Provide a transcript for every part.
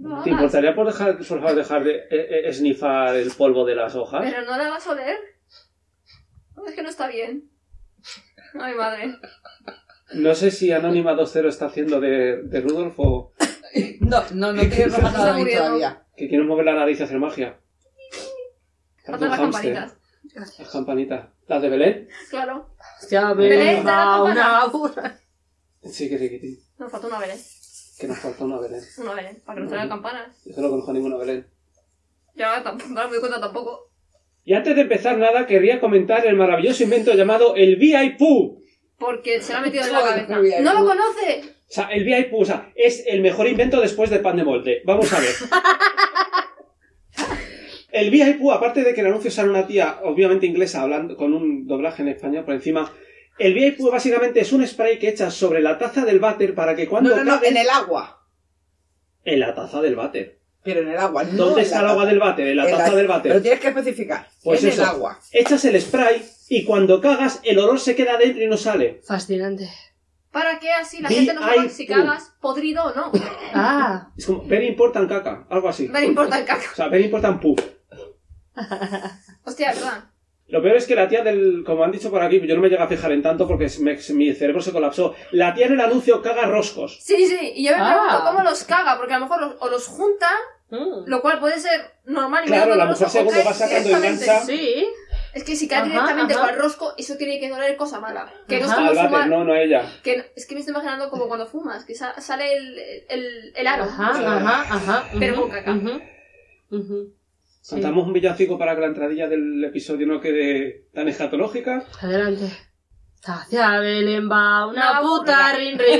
No ¿Te hagas. importaría por favor dejar de snifar el polvo de las hojas? Pero no la vas a oler. No, es que no está bien. Ay, madre. No sé si Anónima 2.0 está haciendo de Rudolf o No tiene roja Está nada bien muriendo. todavía. que quieren mover la nariz y hacer magia. Faltan las Un hámster. campanitas. Las campanitas. ¿Las de Belén? Claro. Ya Belén, venga trae la una burra. Sí, que riquitín. Nos falta una Belén. Que nos falta una Belén. Una Belén. Para que nos traigan campanas. Yo no conozco ninguna Belén. Ya, tampoco, no me doy cuenta tampoco. Y antes de empezar nada, querría comentar el maravilloso invento llamado el VIP. O Porque se lo ha metido en la Joder, cabeza. qué bien. ¡No lo conoce! sea, el VIP, o sea, es el mejor invento después del pan de molde. Vamos a ver. El VIP, aparte de que el anuncio sale una tía, obviamente inglesa, hablando con un doblaje en español por encima, el VIP básicamente es un spray que echas sobre la taza del váter para que cuando No, cagues- en el agua. En la taza del váter. Pero en el agua, no ¿Dónde en está el la agua taza. del váter? En la taza del váter. Pero tienes que especificar. Pues en eso. el agua. Echas el spray y cuando cagas el olor se queda dentro y no sale. Fascinante. Para que así la gente no sepa si cagas podrido o no. Ah. Es como, very important caca, algo así. No le importa el caca. O sea, very important poop. Hostia, verdad. Lo peor es que la tía del, como han dicho por aquí, yo no me llega a fijar en tanto porque mi cerebro se colapsó. La tía en el anuncio caga roscos. Sí, sí. Y yo me Ah. pregunto cómo los caga. Porque a lo mejor o los junta, lo cual puede ser normal y Claro, medio la doloroso, mujer según o cae lo va sacando y directamente. engancha. Sí. Es que si cae Ajá, directamente ajá. con el rosco, eso tiene que doler cosa mala. Que no es Ajá. como Al váter, fumar. no a ella. Es que me estoy imaginando como cuando fumas, que sale el aro. Ajá. Pero con caca. Sí. Cantamos un villancico para que la entradilla del episodio no quede tan escatológica. Adelante. Hacia Belén va una Una puta burra. rin rin.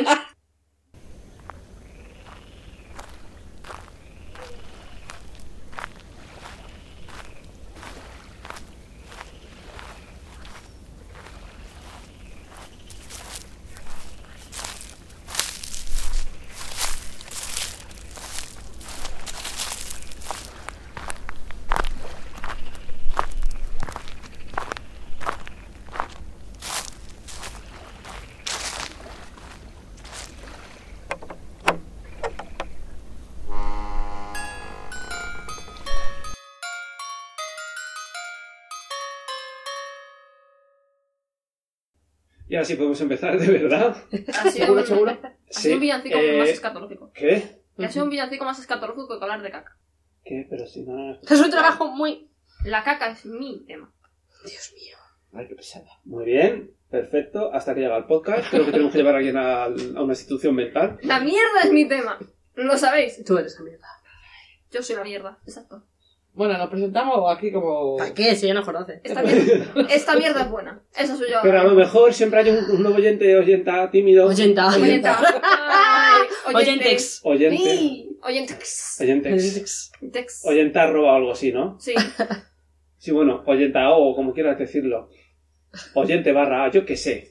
Y ahora sí podemos empezar, de verdad. Ha sido ¿Seguro, un- seguro? Ha sido un villancico más escatológico. ¿Qué? Que ha sido un villancico más escatológico que hablar de caca. ¿Qué? Pero si no... Es un trabajo muy... La caca es mi tema. Dios mío. Ay, qué pesada. Muy bien, perfecto. Hasta que llega el podcast. Creo que tenemos que llevar a alguien a una institución mental. La mierda es mi tema. ¿Lo sabéis? Tú eres la mierda. Yo soy la mierda. Exacto. Bueno, nos presentamos aquí como... ¿Para qué? Si ya nos conoce. Esta mierda es buena. Eso soy yo. Pero a lo mejor siempre hay un nuevo oyenta tímido. Oyenta. Oyenta. Ay, Oyentex. Oyente. Sí. Oyentex. Oyentex. Tex. Oyentarro o algo así, ¿no? Sí. Sí, bueno, oyenta o como quieras decirlo. Oyente barra, yo qué sé.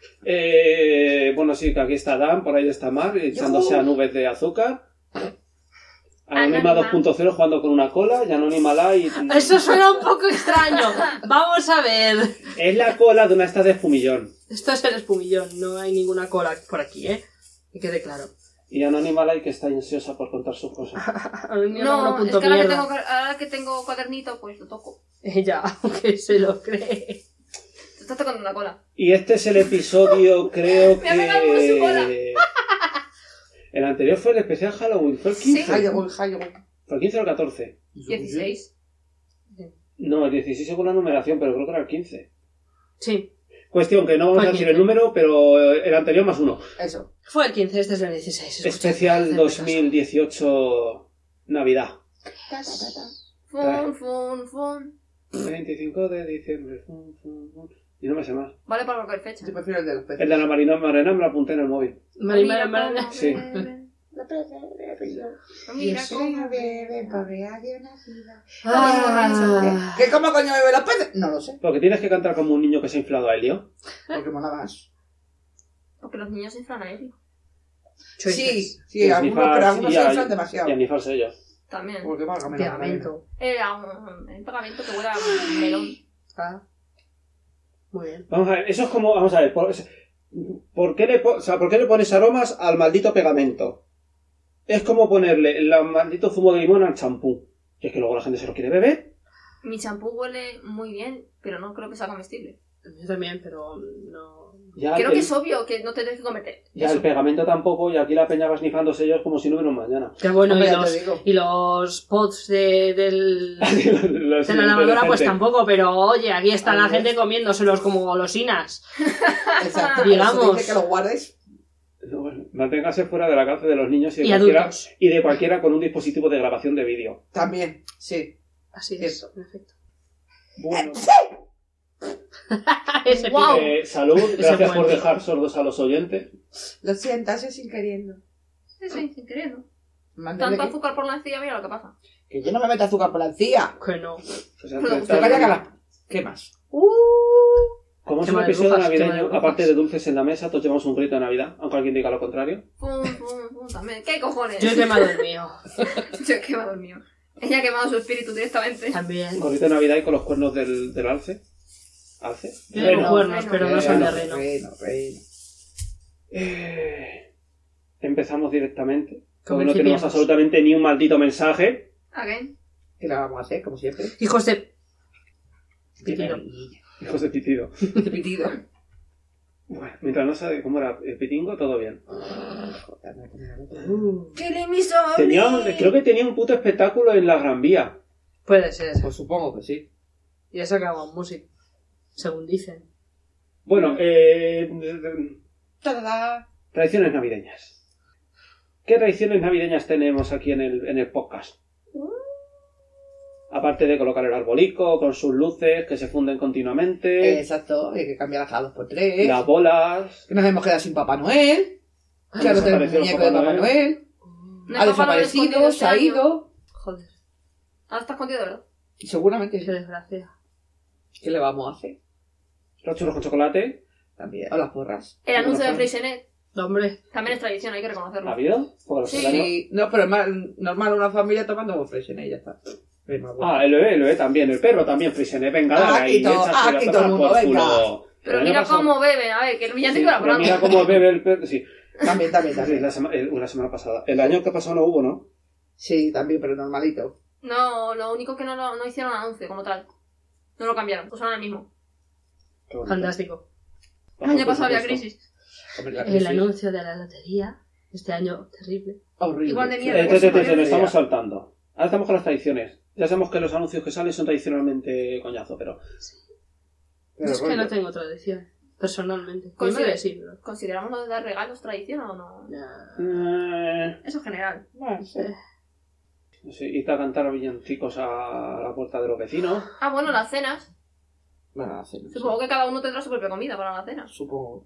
Bueno, sí, que aquí está Dan, por ahí está Mar, echándose a nubes de azúcar. Anónima Anónima. 2.0 jugando con una cola y Anónima Light. Eso suena un poco extraño. Vamos a ver. Es la cola de una esta de fumillón. Esto es el espumillón. No hay ninguna cola por aquí, ¿eh? Que quede claro. Y Anónima Light que está ansiosa por contar sus cosas. No, es que ahora que tengo cuadernito, pues lo toco. Ella, aunque se lo cree. Te estás tocando una cola. Y este es el episodio, creo Me ha pegado por su cola. que... El anterior fue el especial Halloween, ¿fue el 15? Sí. Halloween. ¿Fue el 15 o el 14? 16. No, el 16 según la numeración, pero creo que era el 15. Sí. Cuestión que no vamos Fue a el decir el 15. número, pero el anterior más uno. Eso. Fue el 15, este es el 16. escucha. Especial Hacedme caso. 2018 Navidad. Fun, fun, fun. 25 de diciembre. Y no me sé más. Vale para cualquier fecha. Yo prefiero el de los peces. El de la Marina me lo apunté en el móvil. Mira, cómo Sí. bebe. Mira cómo bebé, pobre nacido. Ah. ¿Qué cómo coño bebe los peces? No lo sé. Porque tienes que cantar como un niño que se ha inflado a helio. Porque mola más. Porque los niños se inflan a él. Sí, Y algunos, pero algunos se a- inflan demasiado. Y a nifarse ellos. También. Porque valga menos. Pegamento. Era un pegamento que huele a melón. Ah. Muy bien. Vamos a ver, eso es como... Vamos a ver, ¿por qué le pones aromas al maldito pegamento? Es como ponerle el maldito zumo de limón al champú. Y es que luego la gente se lo quiere beber. Mi champú huele muy bien, pero no creo que sea comestible. Yo también, pero no... Ya Creo que es obvio que no te tienes que cometer. Ya eso. el pegamento tampoco, y aquí la peña va snifando sellos como si no hubiera un mañana. Qué bueno, Hombre, ya te digo. y los pots de Los la lavadora pues inteligentes. tampoco, pero oye, aquí está la Hombre. gente comiéndoselos como golosinas. Exacto. Digamos. Por eso te dice que lo guardes. Bueno, manténgase fuera de la cárcel de los niños y de, Y cualquiera, adultos. y de cualquiera con un dispositivo de grabación de vídeo. También, sí. Así es, Cierto. en efecto. Bueno, Ese Guau. pico. salud, gracias por puente. dejar sordos a los oyentes. Lo siento, hace sin queriendo. Sí, sin queriendo. Mándale Tanto que, azúcar por la encía, mira lo que pasa. que yo no me meto azúcar por la encía. Que no. Pues antes Pero de Te estar- vaya a la... ¿Qué más? Como es Quema un de episodio brujas, navideño, quema de brujas. aparte de dulces en la mesa, todos llevamos un grito de Navidad, aunque alguien diga lo contrario. Pum, pum, pum, también. ¿Qué cojones? Yo he quemado el mío. Yo he quemado el mío. Ella ha quemado su espíritu directamente. También. Un gorrito de Navidad y con los cuernos del alce. ¿Alce? Yo tengo Reno. cuernos, pero no son de reno. Reno. Empezamos directamente. Porque no tenemos Comencemos. absolutamente ni un maldito mensaje. Again. ¿Qué la vamos a hacer, como siempre? Hijos de... Pitido. Hijos de pitido. Pitido. Bueno, mientras no sabe cómo era el pitingo, todo bien. ¡Killing me softly! Creo que tenía un puto espectáculo en la Gran Vía. Puede ser. Pues supongo que sí. Y ha sacado música. Según dicen. Bueno, ¡Tadadá! tradiciones navideñas. ¿Qué tradiciones navideñas tenemos aquí en el podcast? Aparte de colocar el arbolico con sus luces que se funden continuamente, Exacto, hay que cambiar las cada 2x3. las bolas. Que nos hemos quedado sin Papá Noel. Ya no tenemos Desapareció muñeco de Papá Papá Noel. No Ha hay Papá Noel escondido desaparecido, este se ha año. ido. Joder. Ahora está escondido, ¿verdad? Y seguramente, Qué desgracia. ¿qué le vamos a hacer? Los churros con chocolate. También. O las porras. El anuncio de Bueno, Freixenet Hombre. también es tradición, hay que reconocerlo. ¿Ha habido? Porque los Sí. años- Sí, no, pero es más normal una familia tomando freshen y ya está. Es más bueno. el bebé también, el perro también, Frisené, venga, dale ahí, aquí todo- échate aquí la todo el tapa mundo, por venga. culo. Pero El año mira pasado- cómo beben, a ver, que el Sí, villancico era pero pronto. mira cómo bebe el perro, sí. También. Sí, la semana pasada. El año que pasó no hubo, ¿no? Sí, también, pero normalito. No, lo único que no hicieron anuncio como tal. No lo cambiaron, usaron el mismo. Qué bonito. Fantástico. El año Por pasado había supuesto. crisis. Hombre, la El crisis. anuncio de la lotería. Este año terrible. Horrible. Igual de mierda. Nos estamos saltando. Ahora estamos con las tradiciones. Ya sabemos que los anuncios que salen son tradicionalmente coñazo, pero... Pero Es que rollo. no tengo tradición. Personalmente. Mi Considera- madre sí, pero... ¿Consideramos lo de dar regalos tradición o no? no Eso en general. No sé. sé, irte a cantar villancicos a la puerta de los vecinos. Ah, bueno, las cenas. Bueno, sí, no sé. Supongo que cada uno tendrá su propia comida para la cena. Supongo.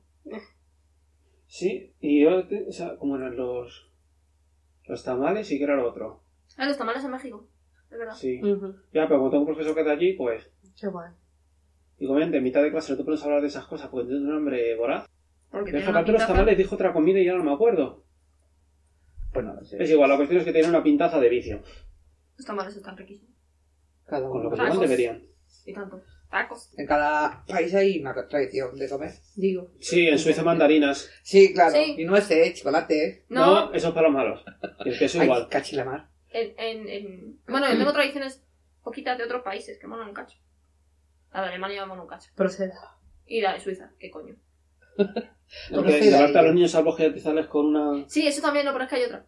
Sí, y yo, o sea, como eran los tamales y que era lo otro. Ah, los tamales en México. Es verdad. Sí. Ujú. Ya, pero como tengo un profesor que es de allí, pues... Qué guay. Digo, ven, de mitad de clase no te pones a hablar de esas cosas porque tienes un hambre voraz. Porque Pero tiene una aparte los pintaza. tamales dijo otra comida y ya no me acuerdo. Pues no lo sé. Es igual, la cuestión es que tiene una pintaza de vicio. Los tamales están riquísimos. Cada Con lo uno. que igual Tacos. deberían. Y tanto. Tacos. En cada país hay una tradición de comer. Digo. Sí, en Suiza mandarinas. Sí, claro. Sí. Y nueces, chocolate. No, Eso es para los malos. Y el queso Ay, igual. cachilamar. Bueno, yo tengo tradiciones poquitas de otros países que molan un cacho. La de Alemania mola un cacho. Proceda. Y la de Suiza, ¿qué coño? Porque sí, llevarte a ahí. los niños al bosque de Tizales con una... Sí, eso también, no, pero es que hay otra.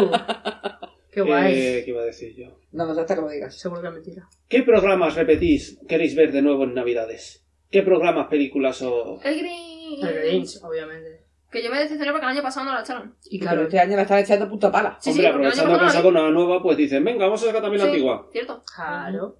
Qué guay. ¿Qué iba a decir yo? No nos hasta que lo digas. Seguro que es mentira. ¿Qué programas repetís queréis ver de nuevo en Navidades? ¿Qué programas, películas o...? El Grinch. El Grinch, obviamente. Que yo me decepcioné porque el año pasado no la echaron. Y Pero claro, este año la están echando puta pala. Sí, Hombre, sí, porque el año aprovechando que han pasado sacado una nueva, pues dicen, venga, vamos a sacar también la Sí, antigua. cierto. claro.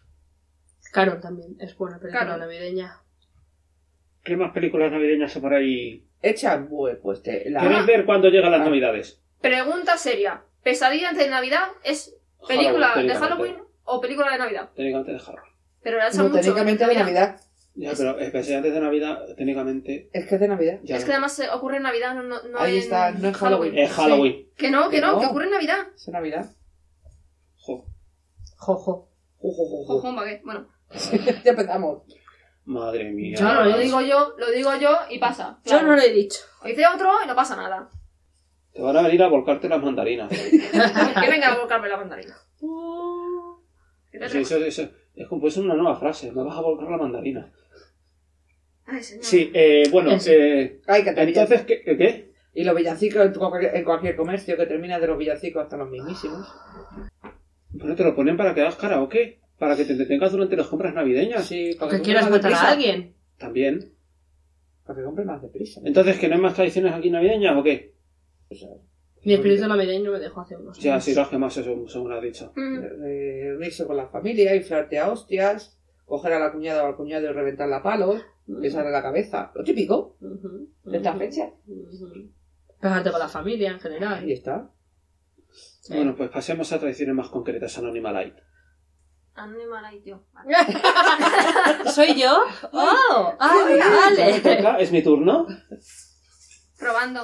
Carol también es buena película Carol. navideña. ¿Qué más películas navideñas hay por ahí? Echan, pues, ¿Queréis ver cuándo llegan las Ah. Navidades? Pregunta seria. ¿Pesadilla antes de Navidad es película de técnicamente. Halloween o película de Navidad? Técnicamente de Halloween. Pero la echan No, mucho. técnicamente de Navidad. Ya, pero especialmente antes de Navidad, técnicamente... Es que es de Navidad. Ya Es que además ocurre en Navidad, no Ahí en está, no en Halloween. Es Halloween. Que no, Que no. que ocurre en Navidad. Es de Navidad. Jo, Jojo. Jojomba, ¿qué? Bueno, Ya empezamos. madre mía. Yo no lo digo yo y pasa. Yo no lo he dicho. O dice otro y no pasa nada. Te van a venir a volcarte las mandarinas. Que venga a volcarme la mandarina. ¿Qué te Sí, eso es como pues una nueva frase. Me vas a volcar la mandarina. Ay, señor. Sí, bueno, Ay, que te entonces, ¿qué? Y los villancicos en cualquier comercio que termina de los villancicos hasta los mismísimos. Bueno, te lo ponen para que hagas karaoke, para que te entretengas durante las compras navideñas. Sí, para Que que quieras compren más matar a deprisa. alguien. También. Para que compren más deprisa. Entonces, ¿que no hay más tradiciones aquí navideñas o qué? Mi espíritu navideño me dejó hace unos Ya, años. sí, lo has quemado, según has dicho. Reunirse con la familia, inflarte a hostias, coger a la cuñada o al cuñado y reventarla a palos, besarle la cabeza. Lo típico de esta fecha. Pegarte con la familia en general. Ahí está. Sí. Bueno, pues pasemos a tradiciones más concretas, Animalite. Animalite, tío. ¿Soy yo? ¡Oh! ¡Vale! Toca, es mi turno. Probando.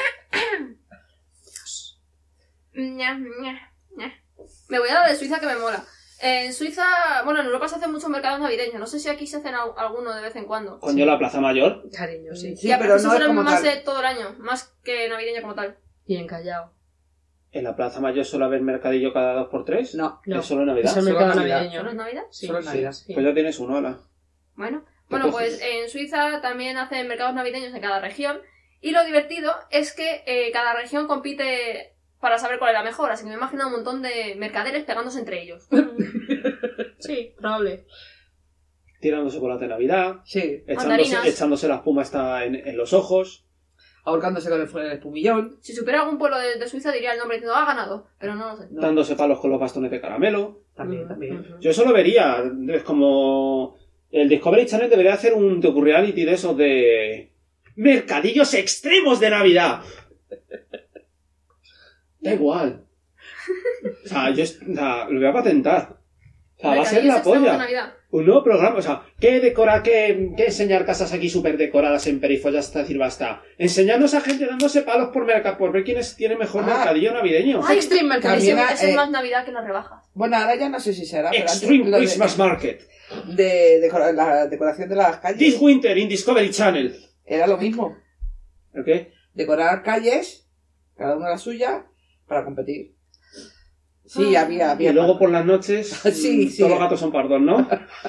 Ña, ña, ña. Me voy a la de Suiza que me mola. En Suiza, bueno, en Europa se hacen muchos mercados navideños. No sé si aquí se hacen alguno de vez en cuando. Coño, la Plaza Mayor. Cariño, sí. Sí, Ya, pero eso no es suelen como más tal. de todo el año, más que navideño como tal. Y en Callao. ¿En la Plaza Mayor suele haber mercadillo cada 2x3? No. No. ¿Es solo en Navidad? Es el Solo mercado Navidad. navideño. ¿Solo es Navidad? Sí. Solo en Navidad. Sí. Pues ya tienes uno, ala. Bueno, Lo coges. pues en Suiza también hacen mercados navideños en cada región. Y lo divertido es que cada región compite para saber cuál es la mejor. Así que me imagino un montón de mercaderes pegándose entre ellos. Sí, probable. Tirando chocolate de Navidad, Sí. Mandarinas. echándose la espuma hasta en los ojos. Ahorcándose con el espumillón. Si supiera algún pueblo de Suiza diría el nombre diciendo ha ganado, pero no lo sé. No. Dándose palos con los bastones de caramelo. También. Yo eso lo vería. Es como... El Discovery Channel debería hacer un docu-reality de esos de... ¡Mercadillos extremos de Navidad! Da igual. O sea, lo voy a patentar. O sea, va a ser la Mercadillos extremos de polla. Navidad. Un nuevo programa, o sea, ¿qué enseñar casas aquí súper decoradas en perifollas hasta decir basta? Enseñarnos a gente dándose palos por ver quién tiene mejor mercadillo navideño. Ay, Extreme También Mercadillo. Eso es más Navidad que las rebajas. Bueno, ahora ya no sé si será. pero antes Extreme lo de- Christmas Market. la decoración de las calles This winter in Discovery Channel. era lo mismo. ¿Ok? Decorar calles, cada una la suya, para competir. Sí, había. Y luego por las noches, Sí, sí. todos los gatos son pardos, ¿no?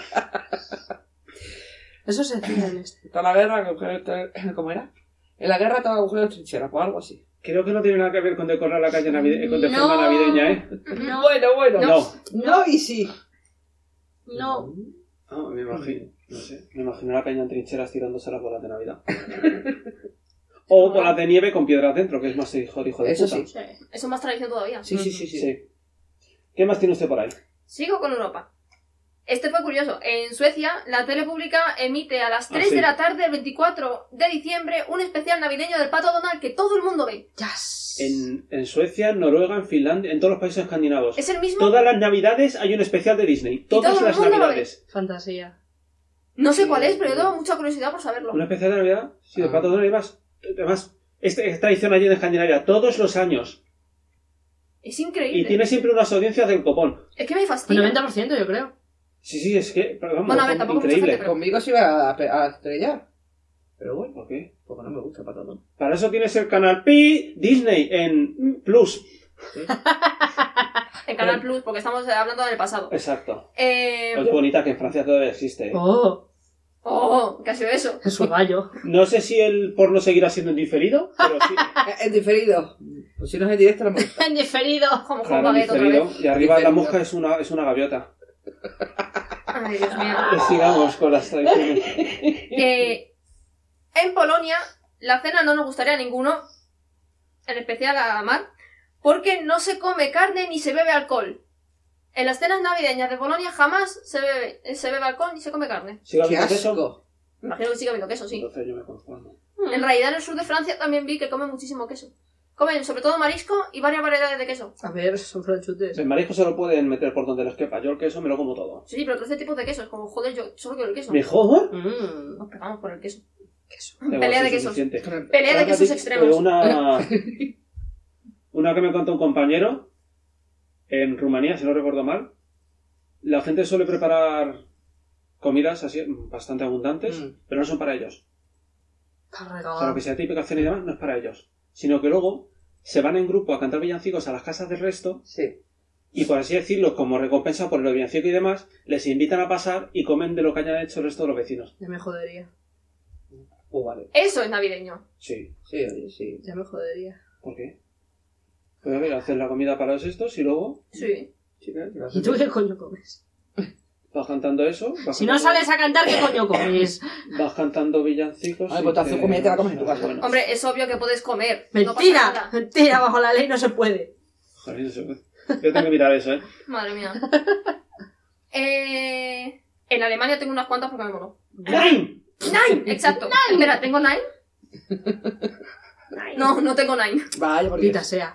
Eso se hacía en esto. Toda la guerra, ¿cómo era? En la guerra todo agujero de trinchera, o algo así. Creo que no tiene nada que ver con decorar la calle de No. forma navideña, ¿eh? No. Bueno. No. No y sí. No. Ah, me imagino. No sé. Me imagino la peña en trincheras tirándose las bolas de Navidad. O bolas de nieve con piedras dentro, que es más hijo de Eso puta. sí. Eso es más tradición todavía. Sí. Sí. ¿Qué más tiene usted por ahí? Sigo con Europa. Este fue curioso. En Suecia, la tele pública emite a las 3 sí. de la tarde del 24 de diciembre un especial navideño del Pato Donald que todo el mundo ve. Yes. En Suecia, en Noruega, en Finlandia, en todos los países escandinavos. Es el mismo. Todas las navidades hay un especial de Disney. todo Todas el las mundo lo navidades. Fantasía. No sé cuál es, pero yo tengo mucha curiosidad por saberlo. ¿Un especial de Navidad? Sí, de Pato Donald y más. Además, es tradición allí en Escandinavia. Todos los años. Es Y increíble. tiene siempre unas audiencias del copón. Es que me Un fascina. 90% yo creo. Sí, es que... Pero vamos, Bueno, a ver, tampoco mucha increíble. gente, pero- Conmigo se iba a estrellar. Pero bueno, ¿Por qué? porque no me gusta para todo. Para eso tienes el canal Pi Disney en Plus. En Canal Plus, porque estamos hablando del pasado. Exacto. Es Oh, bonita que en Francia todavía existe. ¿eh? Oh, ¿qué ha sido eso? es su gallo. No sé si el porno seguirá siendo en diferido, pero sí. En diferido. Pues si no es en directo, no me gusta. En diferido. Como Claro, Juan Baguette otra diferido. vez. Y arriba la Diferido. mosca es una gaviota. Ay, Dios mío. Sigamos con las tradiciones. En Polonia, la cena no nos gustaría a ninguno, en especial a Mar, porque no se come carne ni se bebe alcohol. En las cenas navideñas de Polonia jamás se bebe alcohol ni se come carne. ¿Sigue ¡Qué habiendo queso? asco! Me imagino que sigue habiendo queso, sí. Entonces yo me conformo. En realidad en el sur de Francia también vi que comen muchísimo queso. Comen sobre todo marisco y varias variedades de queso. A ver, son franchutes. El marisco se lo pueden meter por donde les quepa. Yo el queso me lo como todo. Sí, pero 13 tipos de quesos. Como, joder, yo solo quiero el queso. ¿Mejor? Nos pegamos por el queso. Da igual, Pelea sí, de quesos. suficiente. Pelea de quesos Pero extremos. una que me contó un compañero en Rumanía, si no recuerdo mal, la gente suele preparar comidas así bastante abundantes, pero no son para ellos. Está O sea, lo regalado. que sea típica cena y demás no es para ellos. Sino que luego se van en grupo a cantar villancicos a las casas del resto Sí. y, por así decirlo, como recompensa por el villancico y demás, les invitan a pasar y comen de lo que hayan hecho el resto de los vecinos. Ya me jodería. Pues vale. Eso es navideño. Sí. Sí, oye, sí. Ya me jodería. ¿Por qué? Pues a ver, hacer la comida para los estos y luego Sí. Sí, claro, claro. ¿Y tú qué coño comes? vas cantando eso. Si no sales a cantar, ¿qué coño comes? Vas cantando villancicos. Ay, y pues te haces comida y te la comes en tu casa. Bueno, Hombre, es obvio que puedes comer. No pasa Mentira, nada. mentira, bajo la ley no se puede. joder, no se puede. Yo tengo que mirar eso, ¿eh? Madre mía. En Alemania tengo unas cuantas porque me moló. ¡Nine! ¡Nine! Exacto. Espera, ¿tengo nine? No tengo nine. Vaya, porque... Maldita sea.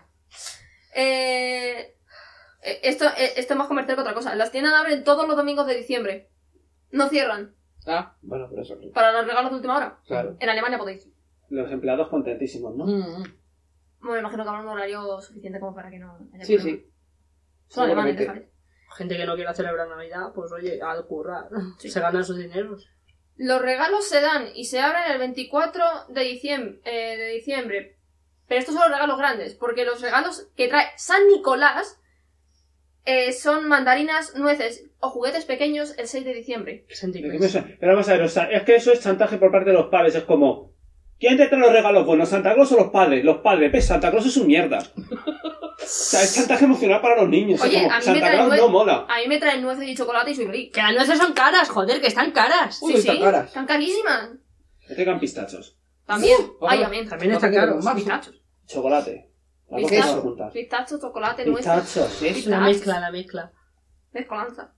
Esto es más comercial que otra cosa. Las tiendas abren todos los domingos de diciembre. No cierran. Ah, bueno, pero eso... Para los regalos de última hora. Claro. En Alemania podéis. Los empleados contentísimos, ¿no? Bueno, me imagino que habrá un horario suficiente como para que no haya Sí, problema. sí. Son alemanes, Seguramente. déjale. Gente que no quiera celebrar Navidad, pues oye, al currar. Sí. Se ganan sus dineros. Los regalos se dan y se abren el 24 de diciembre. Pero estos son los regalos grandes, porque los regalos que trae San Nicolás son mandarinas, nueces o juguetes pequeños el 6 de diciembre. ¿De qué me Sentimientos. suena? Pero vamos a ver, o sea, es que eso es chantaje por parte de los padres. Es como, ¿quién te trae los regalos buenos? ¿Santa Claus o los padres? Los padres, pues Santa Claus es un mierda. O sea, es chantaje emocional para los niños. Oye, es como, a mí me Santa traen Claus no mola. A mí me traen nueces y chocolate y soy feliz. Que las nueces son caras, joder, que están caras. Uy, Sí, están sí, caras. están carísimas. Que tengan pistachos. También. Ojo. Ay, también. También No están te quedes caros. con más. Pistachos. Chocolate. Las dos Pistacho. cosas juntas. Pistacho, chocolate, nueces. Pistachos. Eso. La mezcla, la mezcla. Mezcolanza.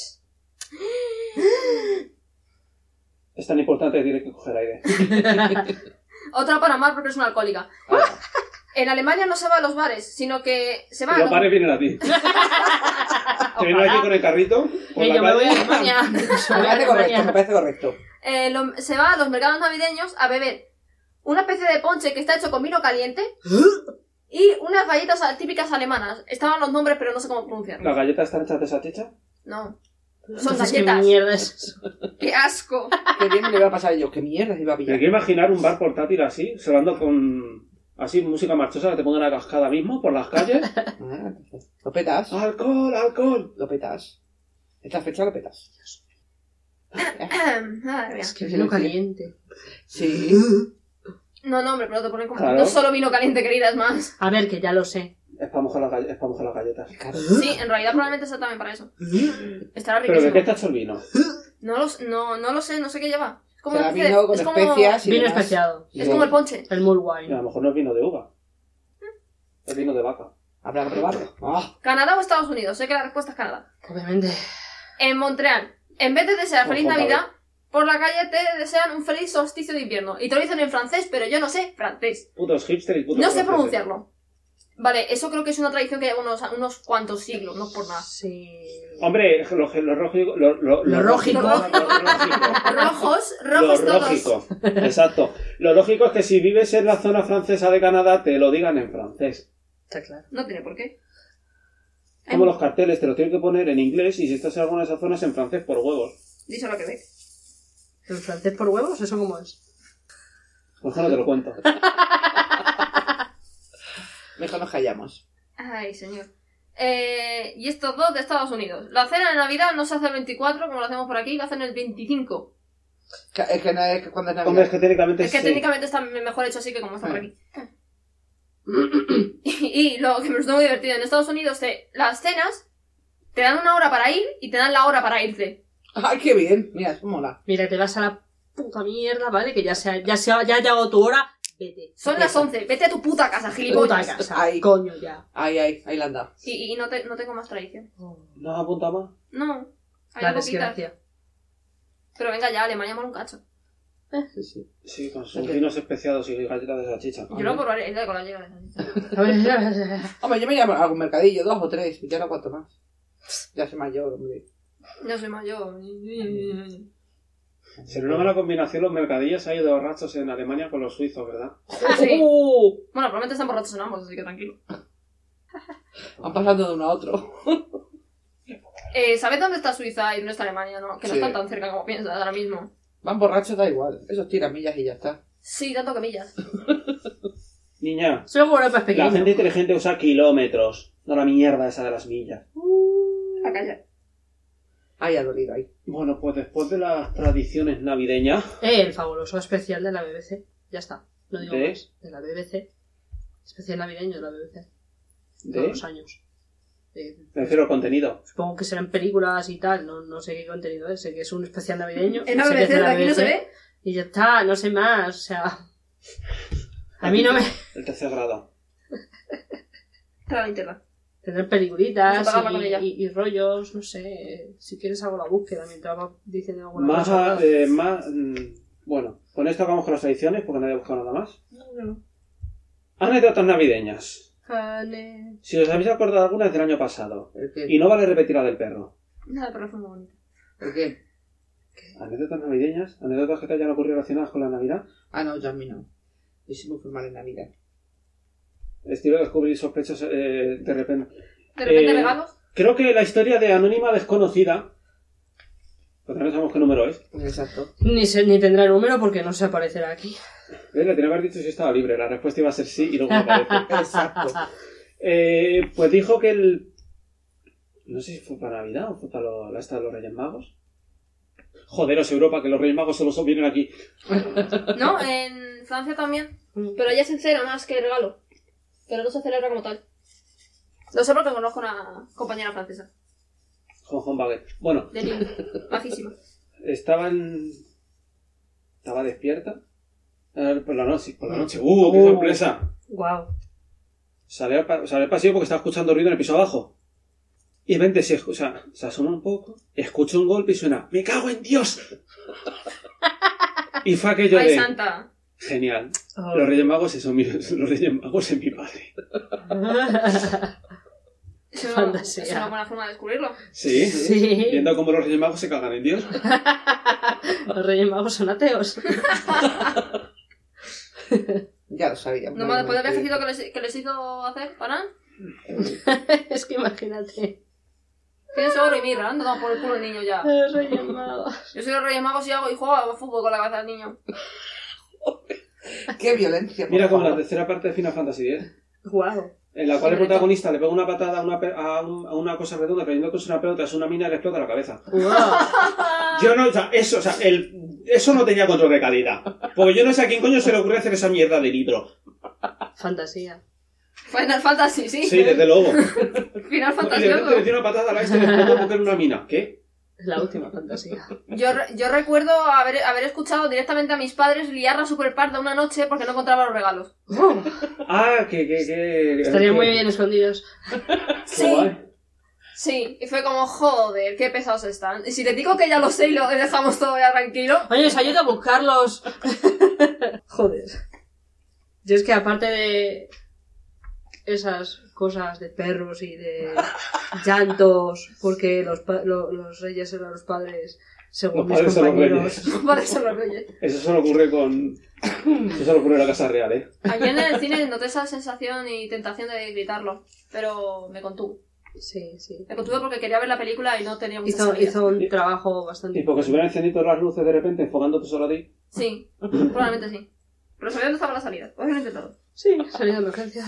Es tan importante que tienes que coger aire. Otra para Mar porque es una alcohólica. En Alemania no se va a los bares, sino que se va a Los los... padres vienen a ti. Que vienen aquí con el carrito. Por Que la yo me voy a calle. Alemania. Me parece correcto, me parece correcto. Se va a los mercados navideños a beber una especie de ponche que está hecho con vino caliente y unas galletas típicas alemanas. Estaban los nombres, pero no sé cómo pronunciarlos. ¿Las galletas están hechas de salchicha? No. Son Entonces, ¿qué galletas. mierda es eso? ¡Qué asco! Qué bien me le va a pasar a ellos. Qué mierda se iba a Me pillar. quiero imaginar un bar portátil así, sonando con... Así, música marchosa, que te pongan a cascada mismo por las calles. Ah, lo petas. ¡Alcohol, alcohol! Lo petas. Esta fecha lo petas. Madre mía. Es que vino caliente. Sí. No, hombre, pero te ponen como... Claro. No solo vino caliente, querida, es más. A ver, que ya lo sé. Es para mojar las galletas. Claro. Sí, en realidad probablemente sea también para eso. Estará ¿Pero de riquísimo. qué está hecho el vino? No lo sé, no sé qué lleva. Es como Será una especie de- vino con es como- especias y Vino demás. especiado. Es como el ponche. El mull A wine. lo mejor no es vino de uva. Es vino de vaca. Habrá que probarlo. Ah, ¿Canadá o Estados Unidos? Sé que la respuesta es Canadá. Obviamente. En Montreal, en vez de desear Ojo, feliz Pablo. Navidad, por la calle te desean un feliz solsticio de invierno. Y te lo dicen en francés, pero yo no sé francés. Putos hipster y putos No sé franceses. pronunciarlo. Vale, eso creo que es una tradición que lleva unos cuantos siglos, no por nada. Sí. Hombre, lo rógico... Lo rógico. Rojos Lo todos. lógico. Exacto. Lo lógico es que si vives en la zona francesa de Canadá, te lo digan en francés. Está claro. No tiene por qué. Como los carteles, te lo tienen que poner en inglés y si estás en alguna de esas zonas en francés por huevos. Dice lo que ve. ¿El francés por huevos? ¿Eso cómo es? Pues no te lo cuento. mejor nos callamos. Ay, señor. Y estos dos de Estados Unidos. La cena de Navidad no se hace el 24, como lo hacemos por aquí, lo hacen el 25. Es que no es que cuando es Navidad. Hombre, es que técnicamente Es que sí. técnicamente está mejor hecho así que como está por aquí. Y lo que me resulta muy divertido, en Estados Unidos las cenas te dan una hora para ir y te dan la hora para irte. Ay, qué bien. Mira, eso mola. Mira, te vas a la puta mierda, ¿vale? Que ya ha llegado tu hora. Vete. Son las 11, vete a tu puta casa, Puta gilipollas. casa. Ay. Coño, ya. Ahí la anda. Y no tengo más tradición. ¿No has apuntado más? No, hay La poquitas. desgracia. Pero venga ya, Alemania mola un cacho. Sí, sí. Sí, con sus vinos especiados y galletas de salchicha. Yo lo probaré, el de con la llega de A ver, Hombre, yo me llamo a algún mercadillo, 2 o 3, ya no cuánto más. Ya soy mayor, hombre. Yo soy mayor. Sería una buena combinación los mercadillos ahí de borrachos en Alemania con los suizos, ¿verdad? Ah, sí. Bueno, probablemente están borrachos en ambos, así que tranquilo. Van pasando de uno a otro. ¿Sabes dónde está Suiza y dónde está Alemania? ¿No? Que no Sí. están tan cerca como piensas ahora mismo. Van borrachos, da igual. Esos tiran millas y ya está. Sí, tanto que millas. Niña, Soy un más la pequeño. gente inteligente usa kilómetros, no la mierda esa de las millas. A callar. Ay, ha dolido ahí. Bueno, pues después de las tradiciones navideñas, El fabuloso especial de la BBC. Ya está. No digo ¿De? más. De la BBC. Especial navideño de la BBC. de... Todos los años. Me refiero al contenido. Supongo que serán películas y tal. No sé qué contenido es. Sé que es un especial navideño. En la sé que es BBC, de la de aquí no se BBC, ve. Y ya está. No sé más. O sea... A mí no me... El tercer grado. Te la linterna. Tener peliculitas Vamos a apagarla con ella. y rollos, no sé. Si quieres hago la búsqueda mientras va diciendo alguna Más, cosa. bueno, con esto acabamos con las tradiciones porque nadie ha buscado nada más. Anécdotas navideñas. Jane. Si os habéis acordado alguna es del año pasado. ¿El qué? Y no vale repetir la del perro. Nada, pero fue muy bonito. ¿El qué? Anécdotas navideñas, anécdotas que te hayan ocurrido relacionadas con la Navidad. Ah, no, yo a mí no. Yo soy muy formal en Navidad. Estilo descubrir sospechosos de repente. De repente Eh, regalos. Creo que la historia de Anónima Desconocida, porque no sabemos qué número es. Exacto. Ni tendrá número porque no se aparecerá aquí. Le tenía que haber dicho si estaba libre. La respuesta iba a ser sí y luego me aparece. Exacto. Pues dijo que no sé si fue para Navidad o fue para la esta de los Reyes Magos. Joderos, Europa, que los Reyes Magos solo vienen aquí. No, en Francia también. Pero allá se celebra más que el regalo. Pero no se celebra como tal. Lo sé porque conozco una compañera francesa. Jon Baguette. Bueno, De Lille. Majísima. estaba despierta. Por la noche. ¡Qué sorpresa! Guau. Sale al pasillo porque estaba escuchando ruido en el piso abajo. Y de repente se asoma un poco, escucha un golpe y suena ¡Me cago en Dios! Y fue aquello ¡Ay, de... santa! Genial. Oh. Los Reyes Magos son los Reyes Magos es mi padre. Es Fantasía. una buena forma de descubrirlo. Sí. Sí. Viendo cómo los Reyes Magos se cagan en Dios. Los Reyes Magos son ateos. Ya lo sabía. No más después del viajecito que les hizo hacer, ¿para? Es que imagínate. Tiene oro y mirra, anda por el culo el niño ya. Los Reyes Magos. Yo soy los Reyes Magos y hago y juego a fútbol con la cabeza del niño. Qué violencia. Mira por como la favor. tercera parte de Final Fantasy X, Guau. en la cual el protagonista le pega una patada a una cosa redonda creyendo que es una pelota, es una mina y le explota la cabeza. Guau. Yo no, eso no tenía control de calidad. Porque yo no sé a quién coño se le ocurre hacer esa mierda de libro. Fantasía. Final Fantasy, sí. Sí, desde luego. Final Y Fantasy. de repente le dio una patada a la este y le explotó porque era una mina. ¿Qué? Es la última fantasía. Yo recuerdo haber escuchado directamente a mis padres liarla super parda una noche porque no encontraba los regalos. Ah, Estarían muy bien escondidos. Sí. Sí, y fue como, joder, qué pesados están. Y si les digo que ya lo sé y lo dejamos todo ya tranquilo. Oye, os ayudo a buscarlos. Joder. Yo es que aparte de esas cosas de perros y de llantos, porque los reyes eran los padres, según Los mis padres son los compañeros. Para eso los reyes. Eso solo ocurre Eso solo ocurre en la Casa Real, ¿eh? Ayer en el cine noté esa sensación y tentación de gritarlo, pero me contuve. Sí, sí. Me contuve porque quería ver la película y no tenía mucha salida. Hizo un trabajo bastante... Y porque se hubieran encendido las luces de repente enfocándote solo a ti. Sí, probablemente sí. Pero sabía dónde estaba la salida. Pues lo he intentado. Sí, salida de emergencia.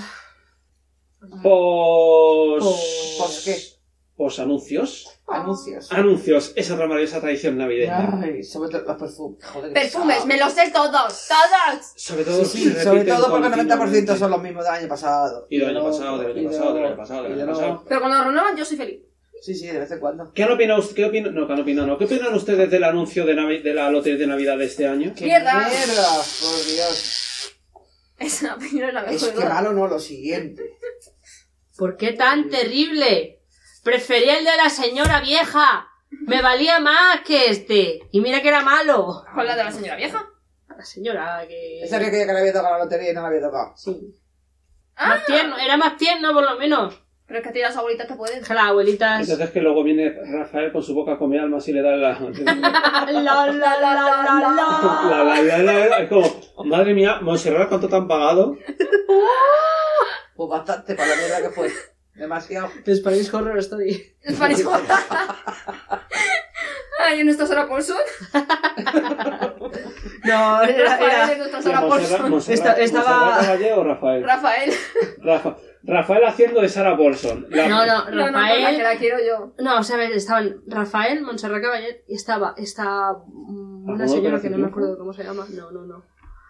¿Pues qué? Pos anuncios. Anuncios. Anuncios, esa otra maravillosa tradición navideña. Ay, sobre todo los perfumes. Joder, Perfumes, pesado. me los sé todos, todos. Sobre todo, Sí, se sí, sobre repiten todo porque el 90% continuamente. son los mismos del año pasado. Y del año pasado, del año pasado, del año pasado, del año pasado. Pero cuando lo renuevan yo soy feliz. Sí, sí, de vez en cuando. ¿Qué opinan ustedes del anuncio de la lotería de Navidad de este año? ¡Qué ¡Mierda! mierda! Por Dios. Esa opinión es la mejor Es de que todas. malo no, lo siguiente. ¿Por qué tan terrible? Prefería el de la señora vieja. Me valía más que este. Y mira que era malo. ¿Cuál es la de la señora vieja? La señora que... Esa que le había tocado la lotería y no la había tocado. Sí. Ah, Más tierno, era más tierno por lo menos. pero es que a ti las abuelitas te pueden. Que las abuelitas... Entonces que luego viene Rafael con su boca come almas y le da la... Es como, madre mía, Montserrat, ¿cuánto te han pagado? Pues bastante para la mierda que fue. Demasiado. The Spanish Horror Story. Es parisco. Ay, en esta hora por sol. No, Rafael es nuestra Sarah Paulson. Estaba- ¿Montserrat Caballé o Rafael? Rafael. Rafael haciendo de Sarah Paulson. No, No, la que Rafael... la quiero yo. No, o sea, a ver, estaban Rafael, Montserrat Caballé y estaba una ¿Alguno señora conoce que no me triunfo? acuerdo cómo se llama. No.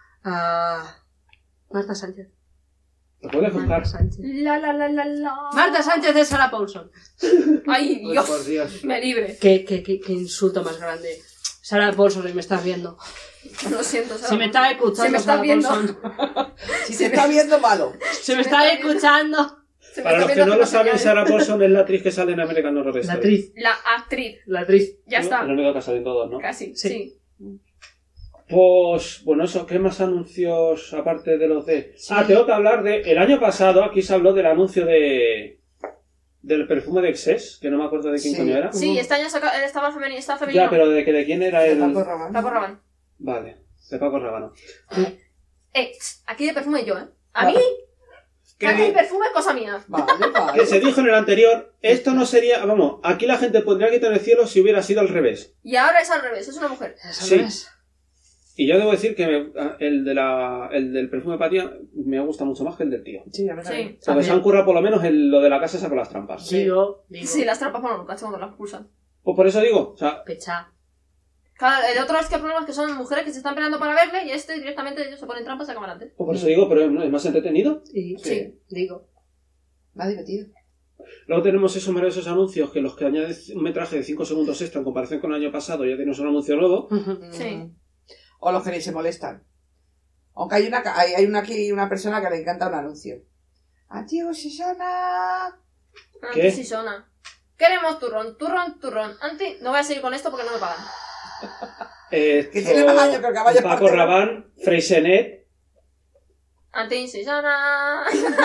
Marta Sánchez. Lo puedes buscar. Marta Sánchez. La. Marta Sánchez es Sarah Paulson. Ay, Ay, Dios. por Dios. Me libre. Qué insulto más grande. Sarah Paulson, si me estás viendo. Lo siento, Sarah. Si me estás escuchando, Si me estás Sarah viendo. Paulson. Si te está viendo malo. Si me estás escuchando. Se me Para está los que viendo no lo las saben, señales. Sarah Paulson es la actriz que sale en American Horror Story. La actriz. La actriz. Ya está. Es lo único que salen todos, ¿no? Casi, Sí. sí. Pues, bueno, eso, ¿qué más anuncios aparte de los de...? Sí. Tengo que hablar de... El año pasado aquí se habló del anuncio del perfume de Excess, que no me acuerdo de quién Sí. coño era. Sí, este año estaba femenino. Ya, pero de quién era De el... Paco Rabanne. Paco Rabanne. Vale, de Paco Rabanne. Aquí de perfume yo, ¿eh? A Va. mí, Que- el perfume es cosa mía. Vale. Que se dijo en el anterior, esto no sería... Vamos, aquí la gente pondría grito en el cielo si hubiera sido al revés. Y ahora es al revés, es una mujer. Sí. Y yo debo decir que el del perfume patía me gusta mucho más que el del tío. Sí, a mí también. Sí. Porque También. se han currado por lo menos lo de la casa esa con las trampas. Digo. Sí, las trampas bueno, nunca cuando las pulsan. Pues por eso digo, o sea, Pecha. Claro, el otro es que el problema es que son mujeres que se están peleando para verle y directamente ellos se ponen trampas y acaban antes. pues por eso digo, pero es más entretenido. Sí. Digo. Más divertido. Luego tenemos esos maravillosos anuncios que los que añaden un metraje de 5 segundos extra en comparación con el año pasado ya tenemos un anuncio nuevo. Sí. O los que ni se molestan. Aunque hay una persona que le encanta un anuncio. Adiós, Susana. ¿Qué? Anti Sisona. Queremos turrón. Anti, no voy a seguir con esto porque no me pagan. Que tiene más años que el caballo Paco espartero. Rabanne, Freixenet. Anti Sisona.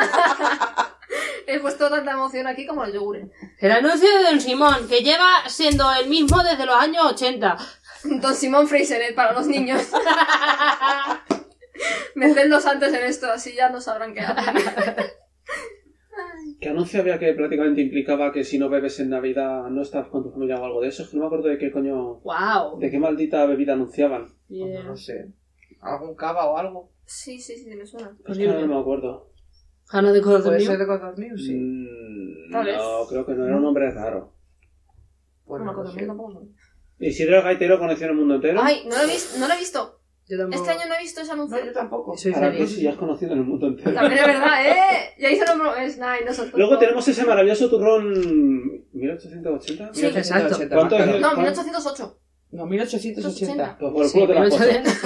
He puesto tanta emoción aquí como el yogur. El anuncio de Don Simón, que lleva siendo el mismo desde los años 80. Don Simón Freixenet para los niños. Meterlos antes en esto, así ya no sabrán qué hacen. ¿Qué anuncio había que prácticamente implicaba que si no bebes en Navidad no estás con tu familia o algo de eso? Es que no me acuerdo de qué coño... Wow. ¿De qué maldita bebida anunciaban? Pues no sé. ¿Algún cava o algo? Sí, me suena. Es que no me acuerdo. Hanna de color de ¿Puede mío. ser de Cosas News? Sí. Tal vez. No, creo que no, era un nombre raro. Bueno, Una no cosa sé. mía tampoco sé. Isidro el Gaitero conoció el mundo entero. Ay, no lo he visto. Yo tampoco. Este año no he visto ese anuncio. No, yo tampoco. Soy Ahora feliz. que sí, ya has conocido en el mundo entero. También es verdad, ¿eh? Ya hice es nada y nosotros. Luego tenemos ese maravilloso turrón 1880. Sí, exacto. 1880, ¿Cuánto más es caro. el- No, 1808. No, 1880. Pues por el Sí, culo te lo has pero puesto.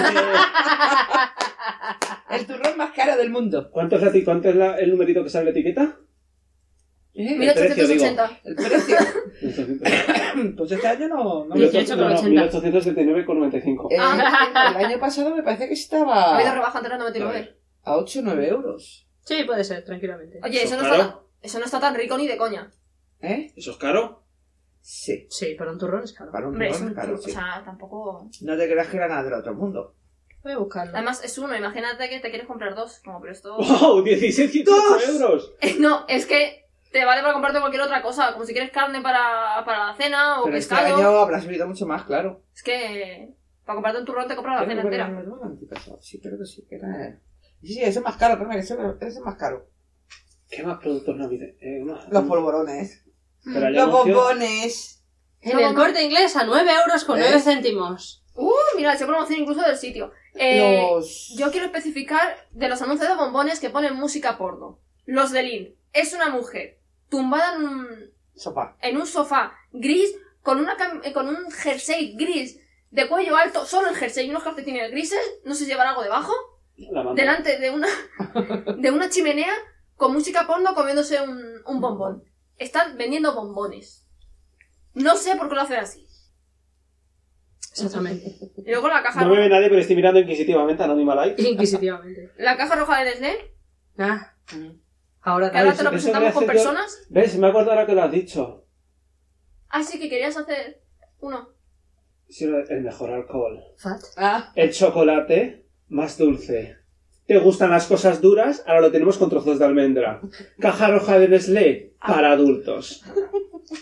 El turrón más caro del mundo. ¿Cuánto es el numerito que sale en la etiqueta? ¿Eh? 1880. El precio. 1800. Pues este año no. 1879,95. El año pasado me parece que Ha estaba habido rebaja antes de 99. a 8 o 9 euros. Sí, puede ser, tranquilamente. Oye, ¿Eso eso es no, caro? eso no está tan rico ni de coña. ¿Eh? ¿Eso es caro? Sí. Sí, para un turrón es caro. Para un Hombre, es turrón un es caro, o sí. sea, tampoco... No te creas que era nada del otro mundo. Voy a buscarlo. Además, es uno. Imagínate que te quieres comprar dos. Como, pero esto... ¡Wow! 16,18 euros. No, es que te vale para comprarte cualquier otra cosa. Como si quieres carne para la cena o Pero este pescado. año habrá subido mucho más, claro. Es que para comprarte un turrón te compras la Creo cena que entera. era el antepasado. Sí, creo que sí. Que era... Sí, ese es más caro, pero ese es más caro. ¿Qué más productos navideños? Los polvorones. Pero el Los anuncio- bombones. En el Corte Inglés a 9 euros con 9 ¿Ves? céntimos. Mira, se promoción incluso del sitio. Yo quiero especificar de los anuncios de bombones que ponen música porno. Los de Lynn. Es una mujer tumbada Sopa. en un sofá gris con con un jersey gris de cuello alto, solo el jersey y unos calcetines grises, no sé si llevar algo debajo, La manta. delante de una chimenea con música porno comiéndose un bombón. Están vendiendo bombones. No sé por qué lo hacen así. Exactamente. Y luego la caja No me ve nadie, pero estoy mirando inquisitivamente Anónima Light. Inquisitivamente. la caja roja de Nestlé, Ah, ahora que ahora tal. te lo eso presentamos con quería hacer yo. personas. ¿Ves? Me acuerdo ahora que lo has dicho. Así que querías hacer uno. Sí, el mejor alcohol. Fat. Ah, El chocolate más dulce. ¿Te gustan las cosas duras? Ahora lo tenemos con trozos de almendra. Caja roja de Nestlé para adultos.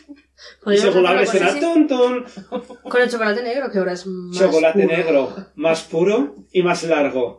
Y Podríamos según la hacerlo abre con suena ese. tun tun. con el chocolate negro, que ahora es más Chocolate puro. negro, más puro y más largo.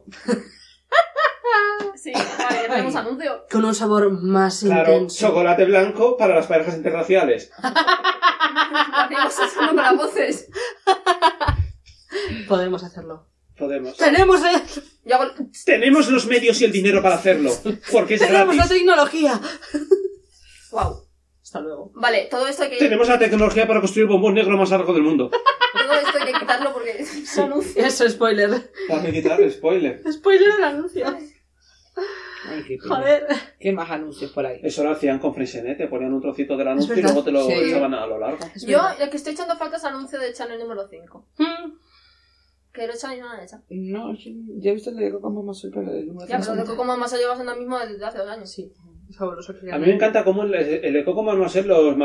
Sí, vale, ya tenemos anuncio. Con un sabor más Claro, intenso. chocolate blanco para las parejas interraciales. Hacemos eso con las voces. Podemos hacerlo. Podemos. ¡Tenemos, Yo hago... Tenemos los medios y el dinero para hacerlo. Porque es ¡Tenemos la gratis. tecnología! Wow. Hasta luego. Vale, todo esto hay que... Tenemos la tecnología para construir el bombón negro más largo del mundo. Todo esto hay que quitarlo porque es anuncio. Eso, spoiler. Para que quitar el spoiler. Spoiler del anuncio. Ay, qué pena. Joder. ¿Qué más anuncios por ahí? Eso lo hacían con Freixenet, te ponían un trocito del anuncio y verdad. luego te lo Sí. echaban a lo largo. Yo, lo que estoy echando falta es anuncio de Channel número 5. Mm. Que lo echan y no lo han echado. No, ya he visto el de Coco Mamá Soy, pero el número Ya, pero 50. de Coco Mamá se lleva siendo el mismo desde hace 2 años. Sí, fabuloso. A mí me encanta cómo el de Coco Manuel,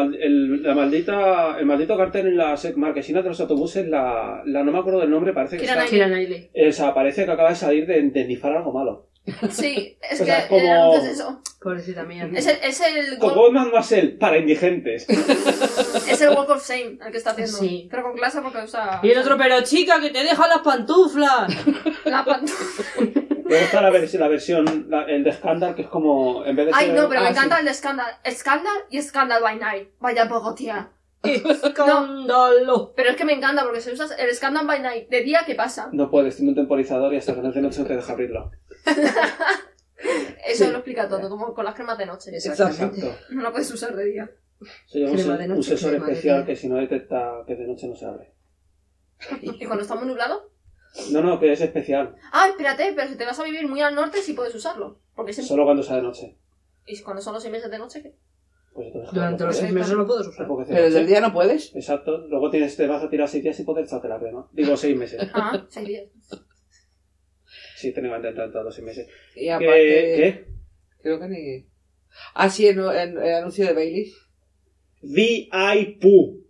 el maldito cartel en las marquesinas de los autobuses, la no me acuerdo del nombre, parece que Keira está, Keira Knightley. o sea, parece que acaba de salir de nifar algo malo. Sí, es O que sea, como- el anuncio es eso. Pobrecita mía. Es el Coco Manuel para indigentes. es el Walk of Shame el que está haciendo. Sí. Pero con clase porque usa Y el otro, pero chica, que te deja las pantuflas. la pantufla. Luego está la versión, el de Scandal, que es como, en vez de Ay, ser... no, pero me Ah, encanta sí. el de Scandal. Scandal y Scandal by Night. Vaya Bogotá. Escándalo. Pero es que me encanta porque si usas el Scandal by Night de día, ¿qué pasa? No puedes, tiene un temporizador y hasta que no es de noche no te deja abrirlo. Eso lo explica todo, como con las cremas de noche. Exactamente. Exacto. No lo puedes usar de día. Se lleva Crema de un noche, sensor crema de especial día. que si no detecta que de noche no se abre. ¿Y cuando está muy nublado? No, que es especial. Ah, espérate, pero si te vas a vivir muy al norte sí puedes usarlo. Porque siempre... Solo cuando sea de noche. ¿Y cuando son los 6 meses de noche qué? Pues entonces, Durante los 6 Perfecto. meses lo puedes usar. Tampoco hace Pero noche. del día no puedes. Exacto. Luego te vas a tirar 6 días y poder echarte la crema. Digo 6 meses. Ah, 6 días. Sí, tengo que intentar todos los 6 meses. Y aparte... ¿Qué? Creo que ni... Ah, sí, el anuncio de Bailey. VIP.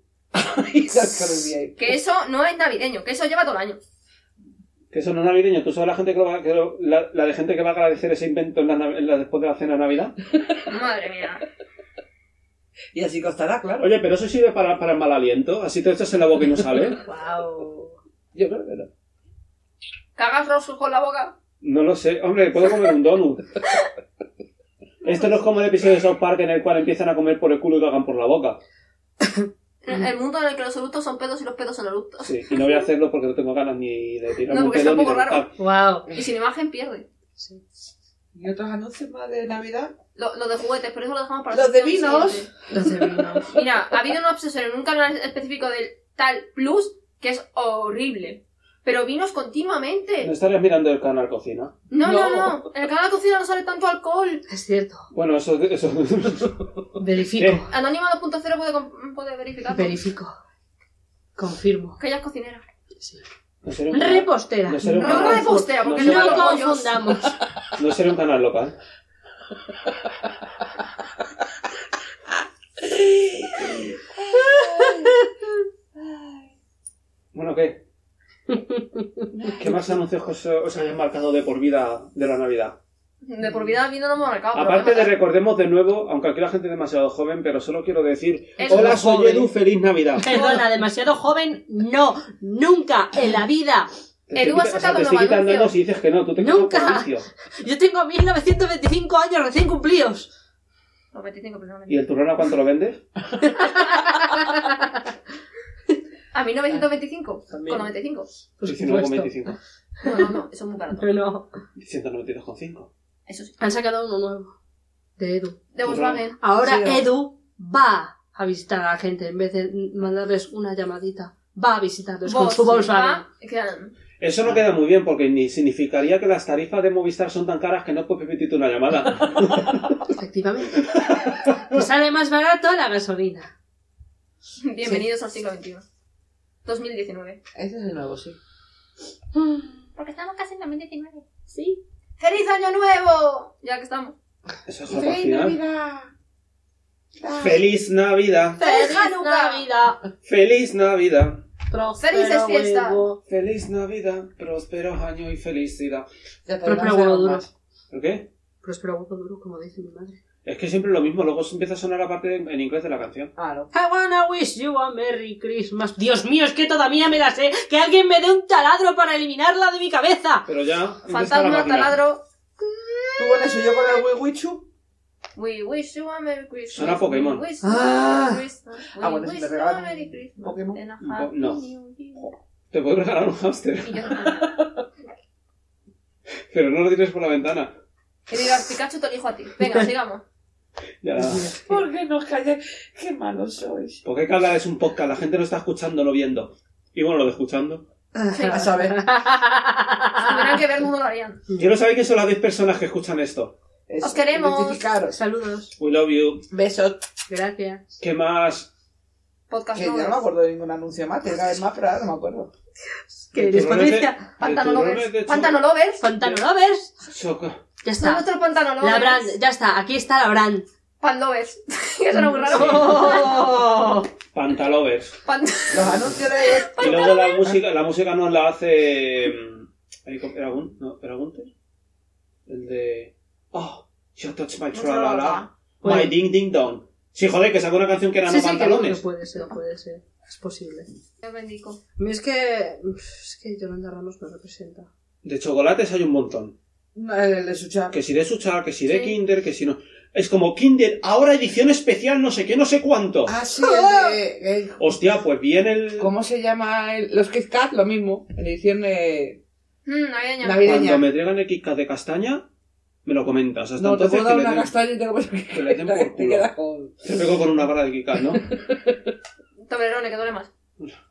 Que eso no es navideño, que eso lleva todo el año. Que eso no es navideño. ¿Tú sabes la gente la de gente que va a agradecer ese invento después de la cena de Navidad? Madre mía. Y así costará, claro. Oye, pero eso sirve para el mal aliento. Así te echas en la boca y no sale. Wow. Yo creo que no. ¿Cagas rosco con la boca? No lo sé. Hombre, puedo comer un donut. Esto no es como el episodio de South Park en el cual empiezan a comer por el culo y cagan por la boca. El mundo en el que los eructos son pedos y los pedos son eructos. Sí, y no voy a hacerlo porque no tengo ganas ni de tirarme No, un porque pedo está un ni poco de raro. buscar. Wow. Y sin imagen pierde. Sí. ¿Y otros anuncios más de Navidad? Los de juguetes, pero eso lo dejamos para Los la de sección vinos. siguiente. Los de vinos. Mira, ha habido una obsesión en un canal específico del tal Plus que es horrible. Pero vinos continuamente. ¿No estarías mirando el canal cocina? No. En el canal de cocina no sale tanto alcohol. Es cierto. Bueno, eso... Verifico. ¿Qué? Anónima 2.0 puede verificar. Verifico. Confirmo. Que ella es cocinera. Sí. ¿No sería un canal- Repostera. No sería un No, canal- repostera, porque no no sería- lo No confundamos. no sería un canal local. Bueno, ¿qué? ¿Qué más anuncios os habéis marcado de por vida de la Navidad? De por vida vino no me ha marcado. pero Aparte de vamos a- recordemos de nuevo, aunque aquí la gente es demasiado joven, pero solo quiero decir, Es hola, muy soy joven. Edu, feliz Navidad. Perdona, demasiado joven. No. Nunca en la vida. Edu ha sacado te un estoy nuevo quitando anuncio. dos y dices que no, tú te quitas Nunca. por vicio. Yo tengo 1925 años recién cumplidos. Los 25 precisamente. ¿Y el turrón a cuánto lo vendes? ¿A 1925? También. ¿Con 95? Por 19,25. No, eso es muy barato. No. 192,5. Eso sí. Han sacado uno nuevo. De Edu. De Volkswagen. Ahora Sí, no. Edu va a visitar a la gente en vez de mandarles una llamadita. Va a visitarlos con Vos, su Volkswagen. va, que- Eso no queda muy bien porque ni significaría que las tarifas de Movistar son tan caras que no puedes permitirte una llamada. Efectivamente. Te sale más barato la gasolina. Bienvenidos al siglo XXI. 2019. Ese es el nuevo, sí. Porque estamos casi en 2019. Sí. ¡Feliz Año Nuevo! Ya que estamos. Eso es al final. Navidad! ¡Feliz Navidad! ¡Feliz Hanukkah! Navidad! ¡Feliz Navidad! ¡Felices fiestas! ¡Feliz Navidad! ¡Próspero año y felicidad! Ya te Próspero vas a huevo hacer duro. más. ¿Por qué? Próspero huevo duro, como dice mi madre. Es que siempre lo mismo, luego empieza a sonar la parte en inglés de la canción. Claro. I wanna wish you a Merry Christmas. Dios mío, es que todavía me la sé. Que alguien me dé un taladro para eliminarla de mi cabeza. Pero ya... ¿dónde está la Fantasma, máquina? taladro. Tú con eso, yo con el Wiwichu. We wish you a Merry Christmas. Suena a Pokémon. We wish you a Merry Christmas. We bueno, si wish me you a regalan Merry un Christmas. Pokémon. And a happy No. New Year. Te puedo regalar un hámster, Y yo pero no lo tires por la ventana. que digas, Pikachu te elijo a ti. Venga, sigamos. Ya. ¿Por qué no calláis? Qué malos sois. ¿Por qué Calda es un podcast? La gente lo está escuchando, no viendo. Y bueno, lo de escuchando. A saber. Si tuvieran que ver, no lo harían. Quiero saber quién son las 10 personas que escuchan esto. Es Os queremos. identificaros. Saludos. We love you. Besos. Gracias. ¿Qué más? Podcast Que ya no me acuerdo de ningún anuncio más. Tiene que haber más, pero ahora no me acuerdo. ¿Qué eres, Turrones de- Patricia? Pantano de turrones Lovers. de Pantano Lovers. Pantano Lovers. Choco. Ya Son está. nuestros Pantano Lovers. La brand, ya está. Aquí está la brand. Pan Lovers. Que suena muy raro. Oh. Pantalovers. Los anuncios de... Y luego la música nos la hace... ¿Era Gunter? El de... Oh, you touch my tra-la-la. My ding ding dong. Sí, joder, que sacó una canción que eran Sí, los sí, que pantalones. puede ser. Es posible. Yo bendico. A mí es que Yolanda Ramos me representa. De chocolates hay un montón. No, el de Suchar. Que si de Suchar, que si de Sí. Kinder, que si no... Es como Kinder, ahora edición especial, no sé qué, no sé cuánto. Ah, sí, el de... Hostia, pues viene el... ¿Cómo se llama? Los Kit Kat, lo mismo. En edición Navideña. navideña. Cuando me traigan el Kit Kat de castaña, me lo comentas. Hasta No, te entonces puedo dar que una le den- castaña y te lo puedes... que le den por Te culo. quedas con... Te pego con una vara de Kit Kat, ¿no? Toblerone, que duele más.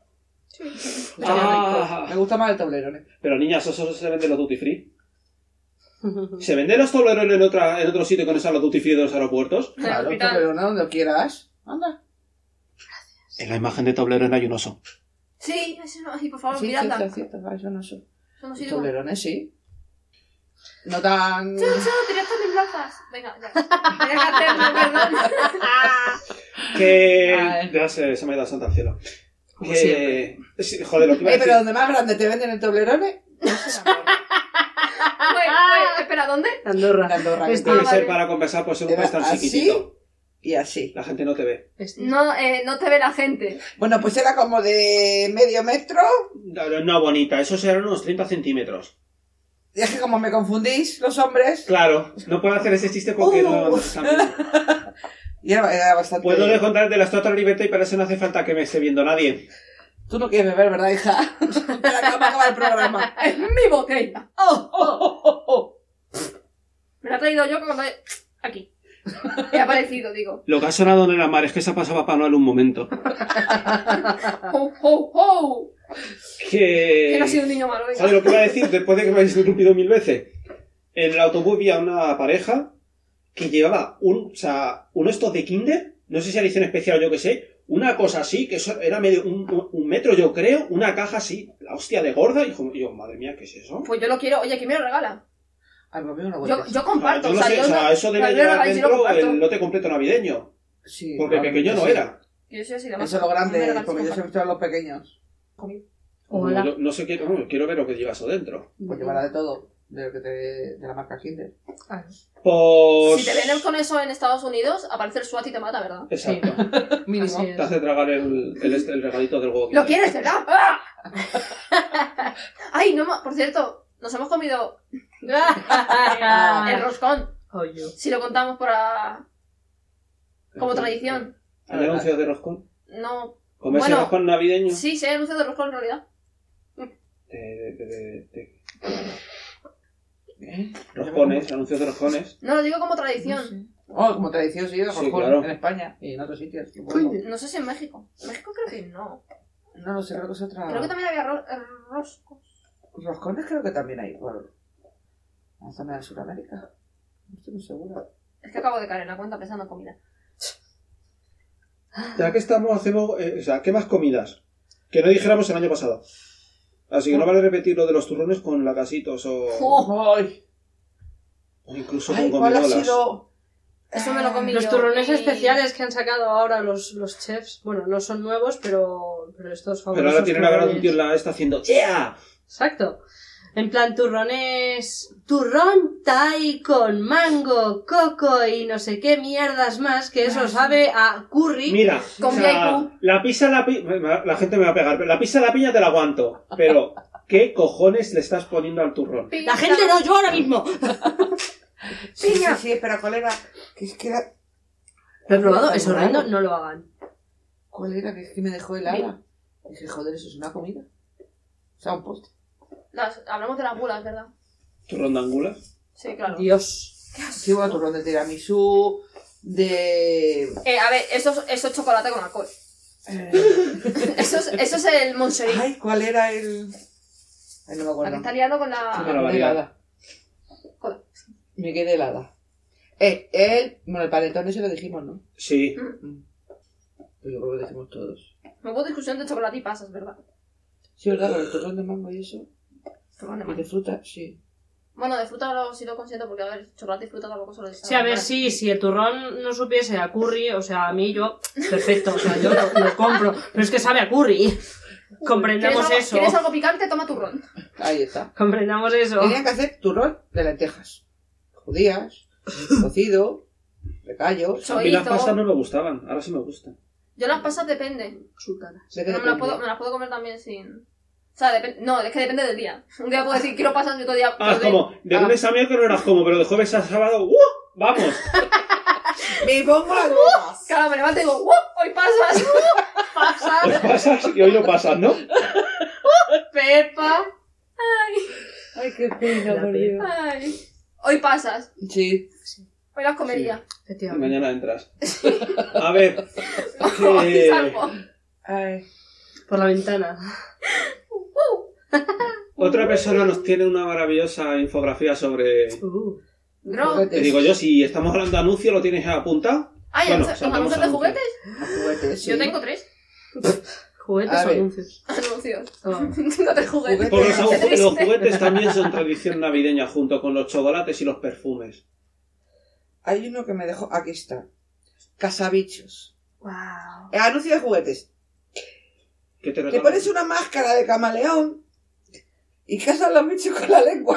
Ah, Me gusta más el Toblerone. pero niñas, eso se vende en los duty free. ¿Se venden los Toblerones en otro sitio que no sea los duty free de los aeropuertos? En el Claro, hospital. Toblerone donde quieras. Anda. En la imagen de Toblerone hay un oso. Sí, eso no. Ay, por favor, Sí, miradla. cierto, eso no sé. Eso no El sirve. Toblerone, sí. No tan... Chao, tirad todas mis plazas. Venga, ya. Tenía que hacerlo, perdón. Que... Ay. Ya se me ha ido Santa al cielo. Como Que... Sí, joder, lo que iba a pero decir... donde más grande te venden el Toblerone... No sé, Espera, ¿dónde? Andorra. en Andorra. Este- Debe ser vale. para compensar por ser un Era país tan así. chiquitito. Y así. La gente no te ve. No, no te ve la gente. Bueno, pues era como de medio metro. No, bonita, esos eran unos 30 centímetros. Y es que como me confundís, los hombres... Claro, no puedo hacer ese chiste porque no están viendo. Y era bastante... Puedo contar de la Estatua de la Libertad y para eso no hace falta que me esté viendo nadie. Tú no quieres beber, ¿verdad, hija? Espera, que vamos a acabar el programa. ¡Es mi botella! Oh. Me la he traído yo cuando... Aquí. He aparecido, digo. Lo que ha sonado en el mar es que se ha pasado Papá Noel un momento. ¡Ho, ho, ho! Que no ha Que... sido un niño malo, venga. ¿Sabes lo que iba a decir después de que me habéis interrumpido 1000 veces? En el autobús había una pareja que llevaba uno estos de Kinder, no sé si era edición especial o yo que sé, una cosa así, que eso era medio un metro yo creo, una caja así, la hostia de gorda, y yo, madre mía, ¿qué es eso? Pues yo lo quiero. Oye, ¿quién me lo regala? Ay, me una Yo comparto. Yo no sé, eso debe me lo llevar regaláis y lo dentro comparto. el lote completo navideño, Sí, porque pequeño no era. Yo soy así de Eso masa. es lo Me grande, regaláis y porque yo comparto. siempre he los pequeños. Hola. Yo no sé, quiero ver lo que llevas dentro. Pues llevará de todo. De la marca Kinder. Pues... Si te ven con eso en Estados Unidos, aparece el SWAT y te mata, ¿verdad? Exacto. Mínimo. Así es. Te hace tragar el regalito del huevo. ¿Lo quieres, verdad? ¡Ah! Ay, no, por cierto, nos hemos comido el roscón. Oye. Si lo contamos como tradición. ¿Hay anuncios de roscón? No. ¿Comerse Bueno, roscón navideño? Sí, sí hay anuncios de roscón en realidad. Roscones, anuncios de roscones. No, lo digo como tradición. Oh, como tradición, sí, de Sí, roscón claro. en España y en otros sitios. Supongo. No sé si en México. México creo que no. No lo sé, creo que es otra. Creo que también había roscos. Roscones creo que también hay. Bueno, en la zona de Sudamérica. No estoy muy segura. Es que acabo de caer en la cuenta pensando en comida. Ya que estamos, hacemos... ¿qué más comidas? Que no dijéramos el año pasado. Así que no vale repetir lo de los turrones con lacasitos o... ¡Ay! O incluso Ay, con ¿cuál ha gominolas. sido? Eso me lo comí Los yo. turrones y- especiales que han sacado ahora los chefs, bueno, no son nuevos, pero estos famosos Pero ahora tienen a ver a un turrones. tío en la esta haciendo ¡Yeah! Exacto. En plan, turrones... Turrón Thai con mango, coco y no sé qué mierdas más, que eso sabe a curry. Mira, Con VIP. la pizza, la gente me va a pegar, pero la pizza de la piña te la aguanto. Pero, ¿qué cojones le estás poniendo al turrón? La gente no, yo ahora mismo. Sí, Piña. sí, pero ¿cuál era? Que es que era... Lo he probado, Está es horrendo, raro. no lo hagan. ¿Cuál era? Que es que me dejó helada. Dije, joder, eso es una comida. O sea, un postre. Hablamos de las bulas, ¿verdad? ¿Turrón de angulas? Sí, claro. Dios. Sí, bueno, turrón de tiramisú, de... A ver, eso es chocolate con alcohol. Eso es el Moncherie. Ay, ¿cuál era el...? Ay, no me La acuerdo. que está liando con Sí, la... me Para quedé variar. helada. Joder. Me quedé helada. Bueno, el panetón ese lo dijimos, ¿no? Sí. Pues yo creo que lo dijimos todos. Me hubo discusión de chocolate y pasas, ¿verdad? Sí, ¿verdad? Con el turrón de mango y eso. Turrón de Y de mango. fruta, sí. Bueno, de fruta sí lo consiento porque, a ver, chocolate y fruta tampoco solo Sí, a ver, sí, si el turrón no supiese a curry, o sea, a mí yo, perfecto, o sea, yo lo compro, pero es que sabe a curry. Comprendamos eso. ¿Quieres algo picante? Toma turrón. Ahí está. Comprendamos eso. Tenían que hacer turrón de lentejas. Judías, cocido, recallos. A mí las Chorizo. pastas no me gustaban, ahora sí me gustan. Yo las pasas depende. Sultanas. ¿De qué No me las depende? puedo comer también sin... O sea, no, es que depende del día. Un día puedo decir quiero pasas y otro día... Ah, como, de lunes a miércoles no las como, pero de jueves a sábado, ¡vamos! ¡Me pongo las botas! Claro, me levanto y digo, ¡wow! Hoy pasas. Hoy Pasas. pasas y hoy no pasas, ¿no? Pepa. Ay, qué pena, La por pena. Dios. Ay. Hoy pasas. Sí. Hoy las comería. Y Efectivamente. mañana entras. A ver, Hoy que... salgo. Ay. Por la ventana. Otra persona nos tiene una maravillosa infografía sobre... Bro. Juguetes. Te digo yo, si estamos hablando de anuncios, ¿lo tienes apuntado? Ay, Bueno, ¿los saltamos anuncios de anuncios. juguetes? Juguetes, sí. Yo tengo 3 Juguetes A o ver. anuncios. anuncios. Oh. Tengo 3 juguetes. Por los, Qué triste. los juguetes también son tradición navideña junto con los chocolates y los perfumes. Hay uno que me dejó... Aquí está. Casabichos. Wow. Anuncio de juguetes. ¿Qué te Te regalan? pones una máscara de camaleón y cazas los bichos con la lengua.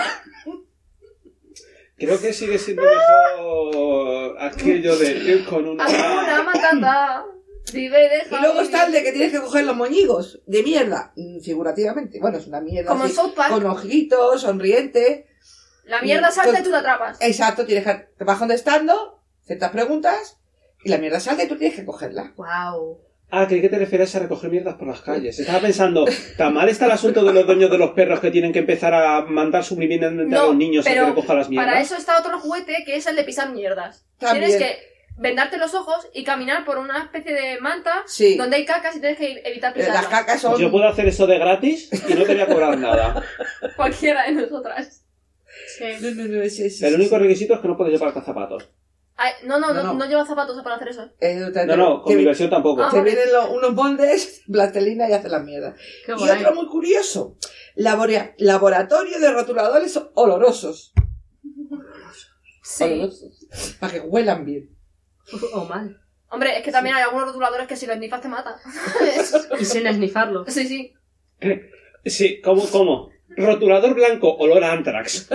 Creo que sigue siendo mejor aquello de ir con una... Hakuna Matata. Vive y deja Y luego vivir. está el de que tienes que coger los moñigos de mierda, figurativamente. Bueno, es una mierda Como en así, South Park. con ojitos, sonriente. La mierda salta Con- y tú la atrapas. Exacto, tienes que... Te vas contestando ciertas preguntas y la mierda salta y tú tienes que cogerla. Wow. Ah, creí que te refieres a recoger mierdas por las calles. Estaba pensando, ¿tan mal está el asunto de los dueños de los perros que tienen que empezar a mandar subliminalmente a No, los niños a que pero recojan las mierdas? Para eso está otro juguete que es el de pisar mierdas. También. Tienes que vendarte los ojos y caminar por una especie de manta Sí. donde hay cacas y tienes que evitar Las pisarlas. cacas son... Pues yo puedo hacer eso de gratis y no te voy a cobrar nada. Cualquiera de nosotras. Sí. No, ese, El único requisito es que no puedes llevar zapatos. Ay, no No. lleva zapatos para hacer eso. No, con mi versión tampoco. Ah, Te vale. vienen unos moldes, plastelina y haces la mierda. Qué Y guay. otro muy curioso. Laboratorio de rotuladores olorosos. Sí. Olorosos. Para que huelan bien. O mal. Hombre, es que también hay algunos rotuladores que si los nifas te matan. Y sin esnifarlo. Sí, sí. Sí, ¿cómo? Rotulador blanco, olor a Antrax.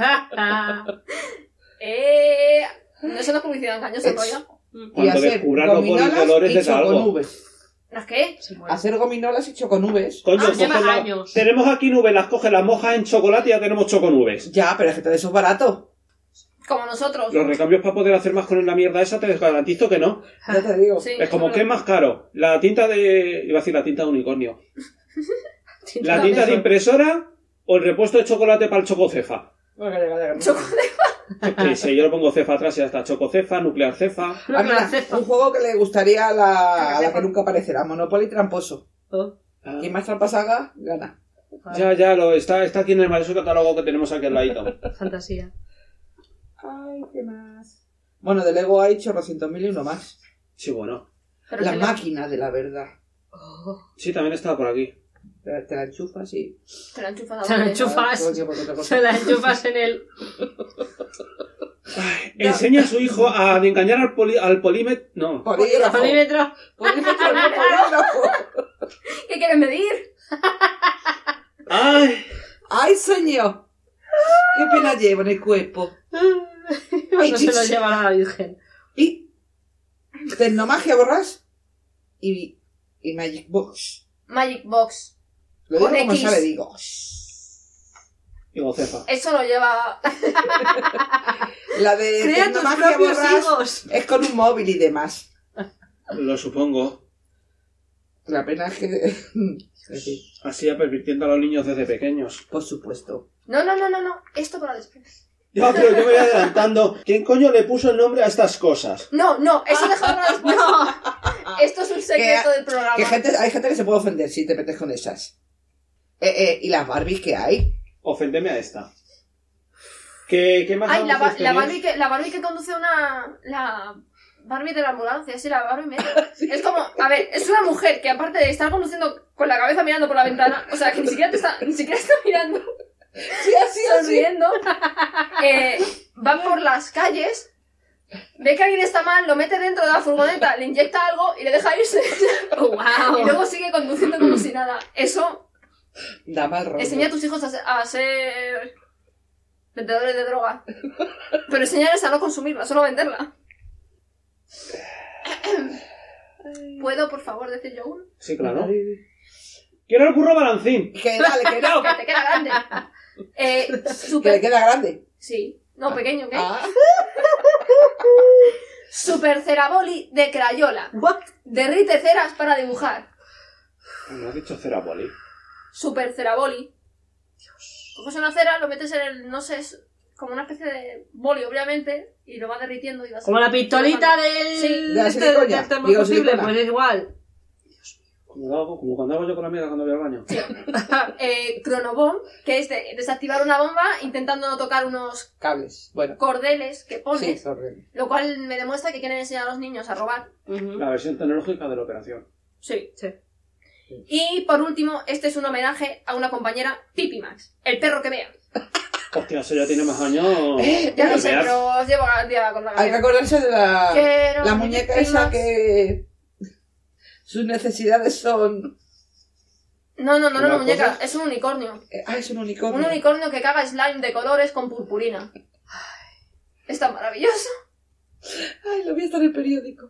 Eso no es publicidad engañosa, Es- Roya. Y Cuando hacer descubran los gominolas olores y de algo. choconubes. ¿Las qué? Se muere. Hacer gominolas y choconubes. Coño, lleva cógela- años. tenemos aquí nubes, las coges, las mojas en chocolate y ya tenemos choconubes. Ya, pero es que todo eso es barato. Como nosotros. Los recambios para poder hacer más con la mierda esa te garantizo que no. Ya te digo. Sí, Es como, eso ¿qué es más caro? La tinta de... Iba a decir la tinta de unicornio. ¿La tinta de impresora o el repuesto de chocolate para el chococefa? Sí, yo le pongo cefa atrás y ya está. Chococefa, nuclear cefa. Ah, mira, un juego que le gustaría a la que nunca aparecerá. Monopoly tramposo. Oh, Ah, Quien más trampas haga, gana. está aquí en el maravilloso catálogo que tenemos aquí al ladito. fantasía. Ay, ¿qué más? Bueno, de Lego hay chorrocientos mil y uno más. Sí, bueno. Pero La que- máquina de la verdad. Oh. Sí, también estaba por aquí. Te la enchufas y... Te la enchufas a Se la donde- enchufas. Todo el tiempo que otra cosa. Se la enchufas en el... Enseña a su hijo a engañar al polímetro... No. Polígrafo. polímetro. Polímetro, no polígrafo. ¿Qué quieres medir? ¡Ay! ¡Ay, señor! ¡Qué pena llevo en el cuerpo! No se lo lleva la Virgen. Y Tecnomagia Borras y Magic Box. Magic Box. Lo digo Con como X. sale, digo. Y Gocefa. Eso lo lleva... La de Crea tus Tecnomagia propios Borras higos. es con un móvil y demás. Lo supongo. La pena es que... En fin, Así pervirtiendo a los niños desde pequeños. por supuesto. No. Esto para después. Ya, pero yo me voy adelantando. ¿Quién coño le puso el nombre a estas cosas? No, eso déjalo para después. Esto es un secreto del programa. Que hay gente que se puede ofender si te metes con esas. ¿Y las Barbies que hay? Oféndeme a esta. ¿Qué más Ay, la anuncios Barbie que conduce una... La Barbie de la ambulancia, sí, la Barbie media. Es como... A ver, es una mujer que aparte de estar conduciendo con la cabeza mirando por la ventana, o sea, que ni siquiera está mirando, Sí, así, sonriendo, va por las calles, ve que alguien está mal, lo mete dentro de la furgoneta, le inyecta algo y le deja irse. Oh, wow. Y luego sigue conduciendo como si nada. Eso... Da mal rollo. Enseña a tus hijos a ser vendedores de droga. Pero enseñarles a no consumirla, solo venderla. ¿Puedo, por favor, decir yo uno? Sí, claro. ¡Quiero el burro balancín! Que dale, que no. Que te queda grande. Que le Super... queda grande. Sí. No, pequeño, ¿qué? Ah. Super Ceraboli de Crayola. What? Derrite ceras para dibujar. ¿No has dicho Ceraboli? Super Ceraboli. Coges una cera, lo metes en el... No sé, es como una especie de boli, obviamente, y lo vas derritiendo y vas... Como la pistolita del... Sí. De la silicona. del Digo, termocombustible, silicona. pues es igual. Como cuando hago yo con la mierda cuando voy al baño. Cronobomb, que es de desactivar una bomba intentando no tocar unos Cables. Bueno. cordeles que pones, Sí, horrible. lo cual me demuestra que quieren enseñar a los niños a robar. La versión tecnológica de la operación. Sí. Sí. Y por último, este es un homenaje a una compañera, Pipi Max, el perro que vea. Hostia, eso ya tiene más años. Ya lo que sé, veas. pero os llevo al día con la Hay que cabeza. acordarse de Quiero la muñeca Pipi esa Max. que... Sus necesidades son... No, ¿Una una muñeca, cosa? es un unicornio. es un unicornio. Un unicornio que caga slime de colores con purpurina. Es tan maravilloso. Ay, lo vi hasta en el periódico.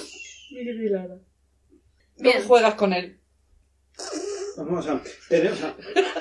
Bien. ¿Cómo juegas con él? Vamos a... Tenemos a...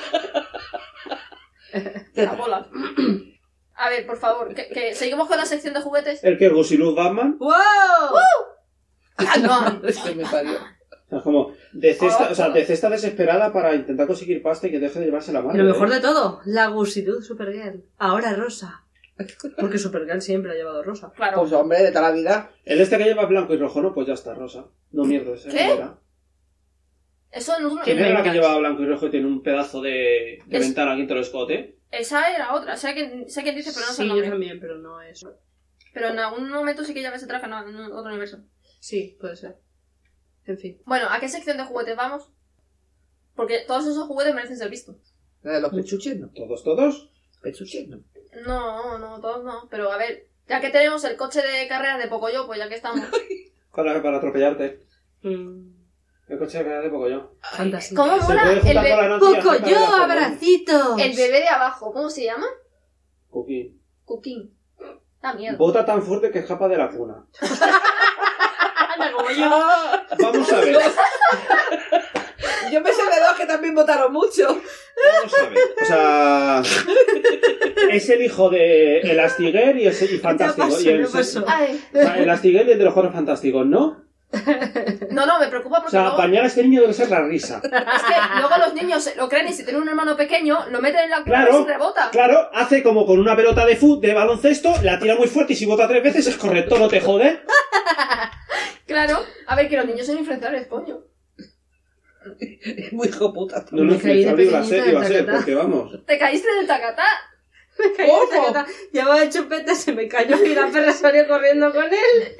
La bola. A ver, por favor, que seguimos con la sección de juguetes. El que Gusiluz Batman. ¡Wow! Ah, no. Es que me parió. O sea, como de cesta desesperada para intentar conseguir pasta y que deje de llevarse la Y mano. lo mejor de todo, la Gusiluz Supergirl. Ahora rosa. Porque Supergirl siempre ha llevado rosa. Claro. Pues hombre, de toda la vida. El este que lleva blanco y rojo, ¿no? Pues ya está, rosa. No mierda, ese ¿Qué? no era. Eso no ¿Quién era la que vengas. llevaba blanco y rojo y tiene un pedazo de Es- ventana aquí en todo el escote? Esa era otra. Sé quién dice, pero no sé Sí, el yo nombre. también, pero no es... Pero en algún momento sí que lleva ese traje en otro universo. Sí, puede ser. En fin. Bueno, ¿a qué sección de juguetes vamos? Porque todos esos juguetes merecen ser vistos. La de los pechuches, no. ¿Todos? Pechuches, no. No, todos no. Pero a ver, ya que tenemos el coche de carreras de Pocoyo, pues ya que estamos. Para atropellarte. Mm, El coche de carrera de Pocoyo. fantasía. ¿Cómo Se mola puede el, juntar con la Nancy y ¡Poco hacer yo, carrera por abracitos! el bebé de abajo? ¿Cómo se llama? Cookie. Cooking. Da miedo. Bota tan fuerte que escapa de la cuna. Anda, como yo. Vamos a ver. Yo me sé de dos que también votaron mucho. Vamos a ver. O sea... Es el hijo de Elastigirl y Fantástico. pasó, Y el, ya pasó. Ay. o sea, Elastigirl y el de los Cuatro Fantásticos, ¿no? No, me preocupa O porque sea, luego, apañar a este niño debe ser la risa. es que luego los niños se lo creen y si tienen un hermano pequeño, lo meten en la cuna Claro, y se rebota. Claro, hace como con una pelota de baloncesto, la tira muy fuerte y si bota 3 veces es correcto, no te jode. Claro. A ver, que los niños son influenciables, coño. Muy hijo puta. No, Me caí de iba a ser, pequeñita del tacatá. porque vamos. Te caíste del tacatá. Me cayó ¿Cómo? esta gata. Llevaba el chupete, se me cayó y la perra salió corriendo con él.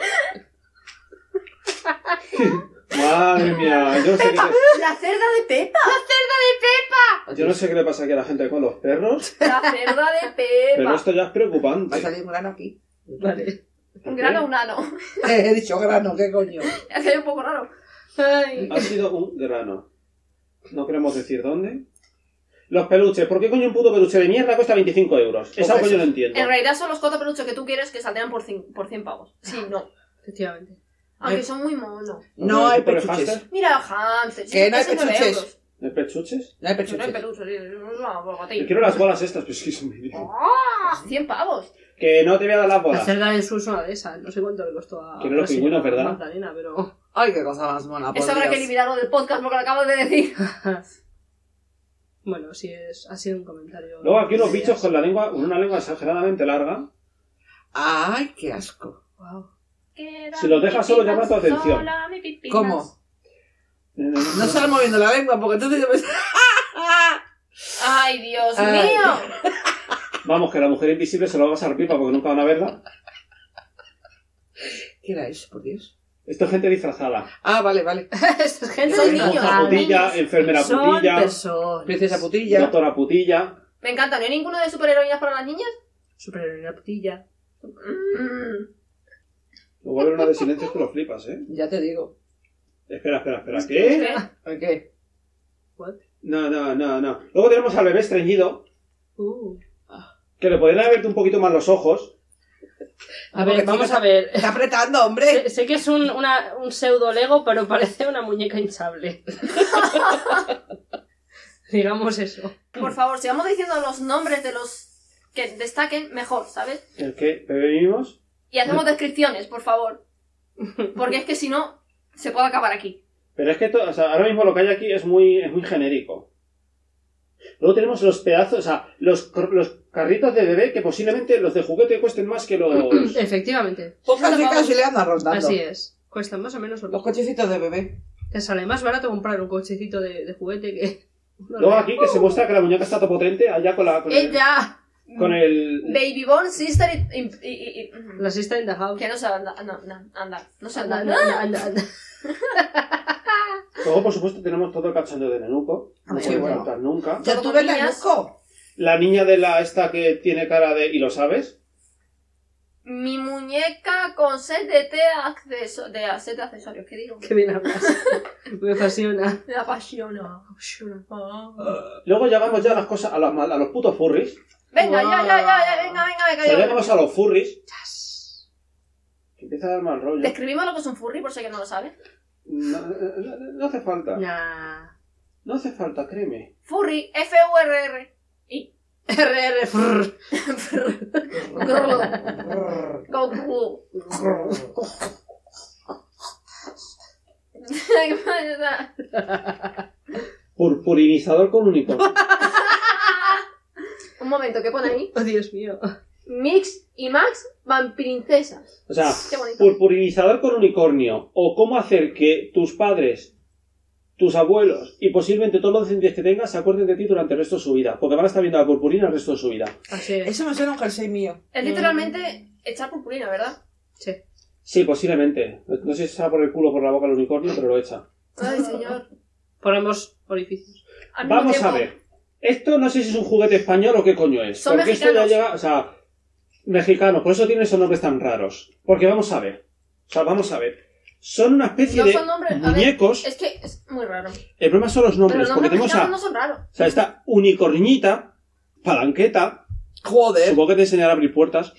Madre mía, yo no sé qué La cerda de Pepa. yo no sé qué le pasa aquí a la gente con los perros, La cerda de pero Pepa. esto ya es Va a preocupante. salir un grano aquí. Vale. Un grano o un ano. He dicho grano, ¿qué coño? Es que es un poco raro. Ay. Ha sido un grano. No queremos decir dónde. Los peluches. ¿Por qué coño un puto peluche de mierda cuesta 25 euros? Es algo que yo no entiendo. En realidad son los cotopeluches que tú quieres que saldrían por 100 pavos. Sí, no. Efectivamente. Aunque son muy monos. No hay ¿Por el peluches. hámster? Mira, Hamster. Que no hay es 9 peluches. euros. ¿No hay pechuches? No hay Que no hay peluches. peluches, sí, es una Yo bogatilla. quiero las bolas estas, pero es que son muy... ¡Ah! 100 pavos. Que no te voy a dar las La bolas. cerda del sur es una de esas. No sé cuánto le costó a... Quiero los a pingüinos, ¿verdad? Magdalena, pero... Ay, qué cosa más mona. por Eso habrá que Dios. eliminarlo del podcast porque lo acabo de decir. Bueno, sí, ha sido un comentario... Luego aquí unos de bichos ellas. con la lengua, una lengua exageradamente larga. Ay, qué asco. Wow. Si los dejas solo, llama tu atención. Sola, mi pipinas. ¿Cómo? No sale moviendo la lengua porque entonces yo me... ¡Ay, Dios Ay. mío! Vamos, que la mujer invisible se lo va a pasar pipa porque nunca van a verla. ¿Qué era eso, por Dios? Esto es gente disfrazada. Ah, vale, vale. Esta es gente Son de niños. Monja putilla, enfermera Son putilla, personas. Princesa putilla. doctora putilla. Me encanta. ¿No hay ninguno de superheroínas para las niñas? Superheroína putilla. Mm. Luego va a haber una de silencios que lo flipas, ¿eh? Ya te digo. Espera. ¿Qué? ¿Por qué? What? No. Luego tenemos al bebé estreñido, que le podrían haber abierto un poquito más los ojos. A ver, Porque vamos chica, a ver. Está apretando, hombre. Sé que es un pseudo Lego, pero parece una muñeca hinchable. Digamos eso. Por favor, si vamos diciendo los nombres de los que destaquen, mejor, ¿sabes? ¿El qué? ¿Bebé mimos? Y hacemos descripciones, por favor. Porque es que si no, se puede acabar aquí. Pero es que o sea, ahora mismo lo que hay aquí es muy genérico. Luego tenemos los pedazos, o sea, los carritos de bebé que posiblemente los de juguete cuesten más que los... Efectivamente. Pocas chicas y le andan rondando. Así es. Cuestan más o menos lo Los mismo. cochecitos de bebé. Te sale más barato comprar un cochecito de juguete que... Luego aquí que se muestra que la muñeca está topotente allá con ¡Ella! con el... Babyborn Sister La sister in the house. Que no se anda, andar. No se anda. Anda. Luego, por supuesto, tenemos todo el cachondeo de Nenuco. No Sí, puede bueno. faltar nunca. ¿Ya Todo tú con ves la niñas. Nenuco? La niña de la esta que tiene cara de... ¿Y lo sabes? Mi muñeca con set de set de accesorios, ¿qué digo? Qué bien hablas. Me apasiona. Me apasiona. Luego llegamos ya a las cosas, a los putos furries. Venga, Wow. ya, venga. O sea, llegamos a los furries. Que empieza a dar mal rollo. Describimos lo que es un furry, por si alguien no lo sabe. No hace falta. Nah. No hace falta, créeme. Furry, F-U-R-R. I. RR. frrr. Go. Purpurinizador con unicornio. Un momento, ¿qué pone ahí? Oh, Dios mío. Mix y Max vampirincesas. O sea, Qué bonito. purpurinizador con unicornio. O cómo hacer que tus padres, tus abuelos y posiblemente todos los descendientes que tengas se acuerden de ti durante el resto de su vida. Porque van a estar viendo la purpurina el resto de su vida. Así es. Eso me suena a un jersey mío. Es literalmente echar purpurina, ¿verdad? Sí. Sí, posiblemente. No sé si se va por el culo o por la boca el unicornio, pero lo echa. Ay, señor. Por ambos orificios. Al mismo Vamos a tiempo, ver. Esto no sé si es un juguete español o qué coño es. Son porque esto ya mexicanos. llega... O sea, mexicano. Por eso tiene esos nombres tan raros. Porque vamos a ver. O sea, vamos a ver. Son una especie No de son nombres. A ver, muñecos. es que es muy raro. El problema son los Pero nombres. los Porque nombres tenemos mexicanos a... no son raros. O sea, esta unicorniñita, palanqueta, Joder. supongo que te enseñará a abrir puertas,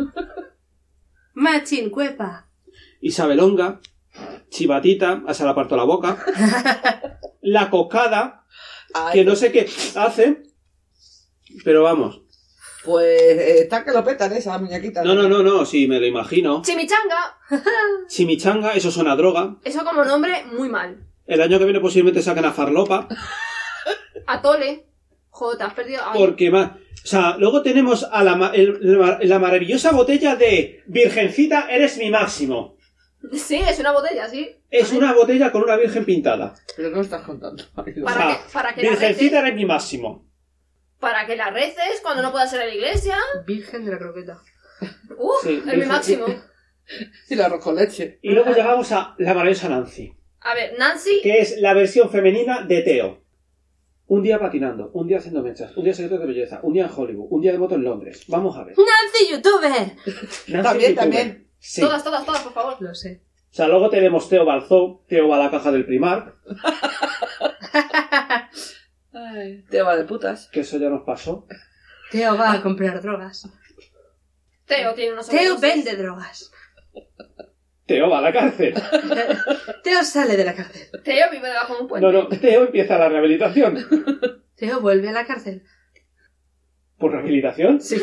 Machin, cuepa. Isabelonga, Chivatita, hasta la parto la boca, la cocada, Ay, que no sé qué hace, pero vamos. Pues está que lo petan esa muñequita. No, sí, me lo imagino. Chimichanga. Chimichanga, eso suena a droga. Eso como nombre, muy mal. El año que viene posiblemente saquen a Farlopa, Atole. Joder, te has perdido. Ay, porque más... O sea, luego tenemos a la maravillosa botella de Virgencita, eres mi máximo. Sí, es una botella, sí. Es una botella con una virgen pintada. Pero no estás contando. Ay, O Para sea, que- para que la Virgencita, eres mi máximo. Para que la reces cuando no puedas ir a la iglesia. Virgen de la croqueta. Sí, Es mi máximo. Y el arroz con leche. Y luego llegamos a la maravillosa Nancy, A ver, Nancy. que es la versión femenina de Teo. Un día patinando, un día haciendo mechas, un día secretos de belleza, un día en Hollywood, un día de moto en Londres. Vamos a ver. ¡Nancy, youtuber! Nancy También, youtuber. también. Sí. Todas, por favor. Lo sé. O sea, luego tenemos Teo Balzó, Teo va a la caja del Primark. Ay, Teo va de putas. Que eso ya nos pasó. Teo va a comprar drogas. Teo tiene una Teo sobredosis. vende drogas. Teo va a la cárcel. Teo sale de la cárcel. Teo vive debajo de un puente. No, Teo empieza la rehabilitación. Teo vuelve a la cárcel. ¿Por rehabilitación? Sí.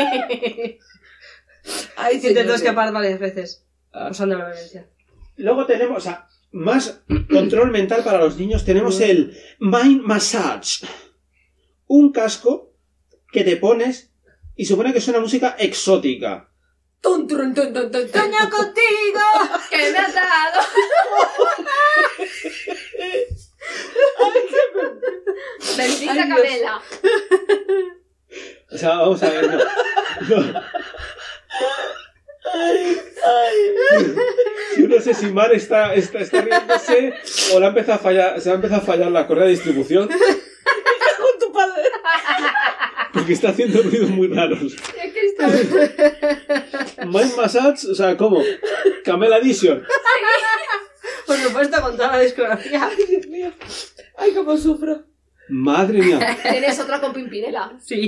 Ay, Intentó señores. escapar varias veces. Usando la violencia. Luego tenemos, o sea, más control mental para los niños. Tenemos el Mind Massage. Un casco que te pones y supone que suena música exótica. Tun, turun, tun, tun, tun, tun. ¡Sueño contigo! ¡Que me has dado! Bendita Ay, Dios. Camela. O sea, vamos a ver, no. Yo no sé si Mar está riéndose o le ha empezado a fallar, se ha empezado a fallar la correa de distribución. Con tu padre. Porque está haciendo ruidos muy raros. Es que está... Mind Massage, o sea, ¿cómo? Camela Edition. Por supuesto, con toda la discografía. Ay, Dios mío. Ay, cómo sufro. Madre mía. Tienes otra con Pimpinela. Sí.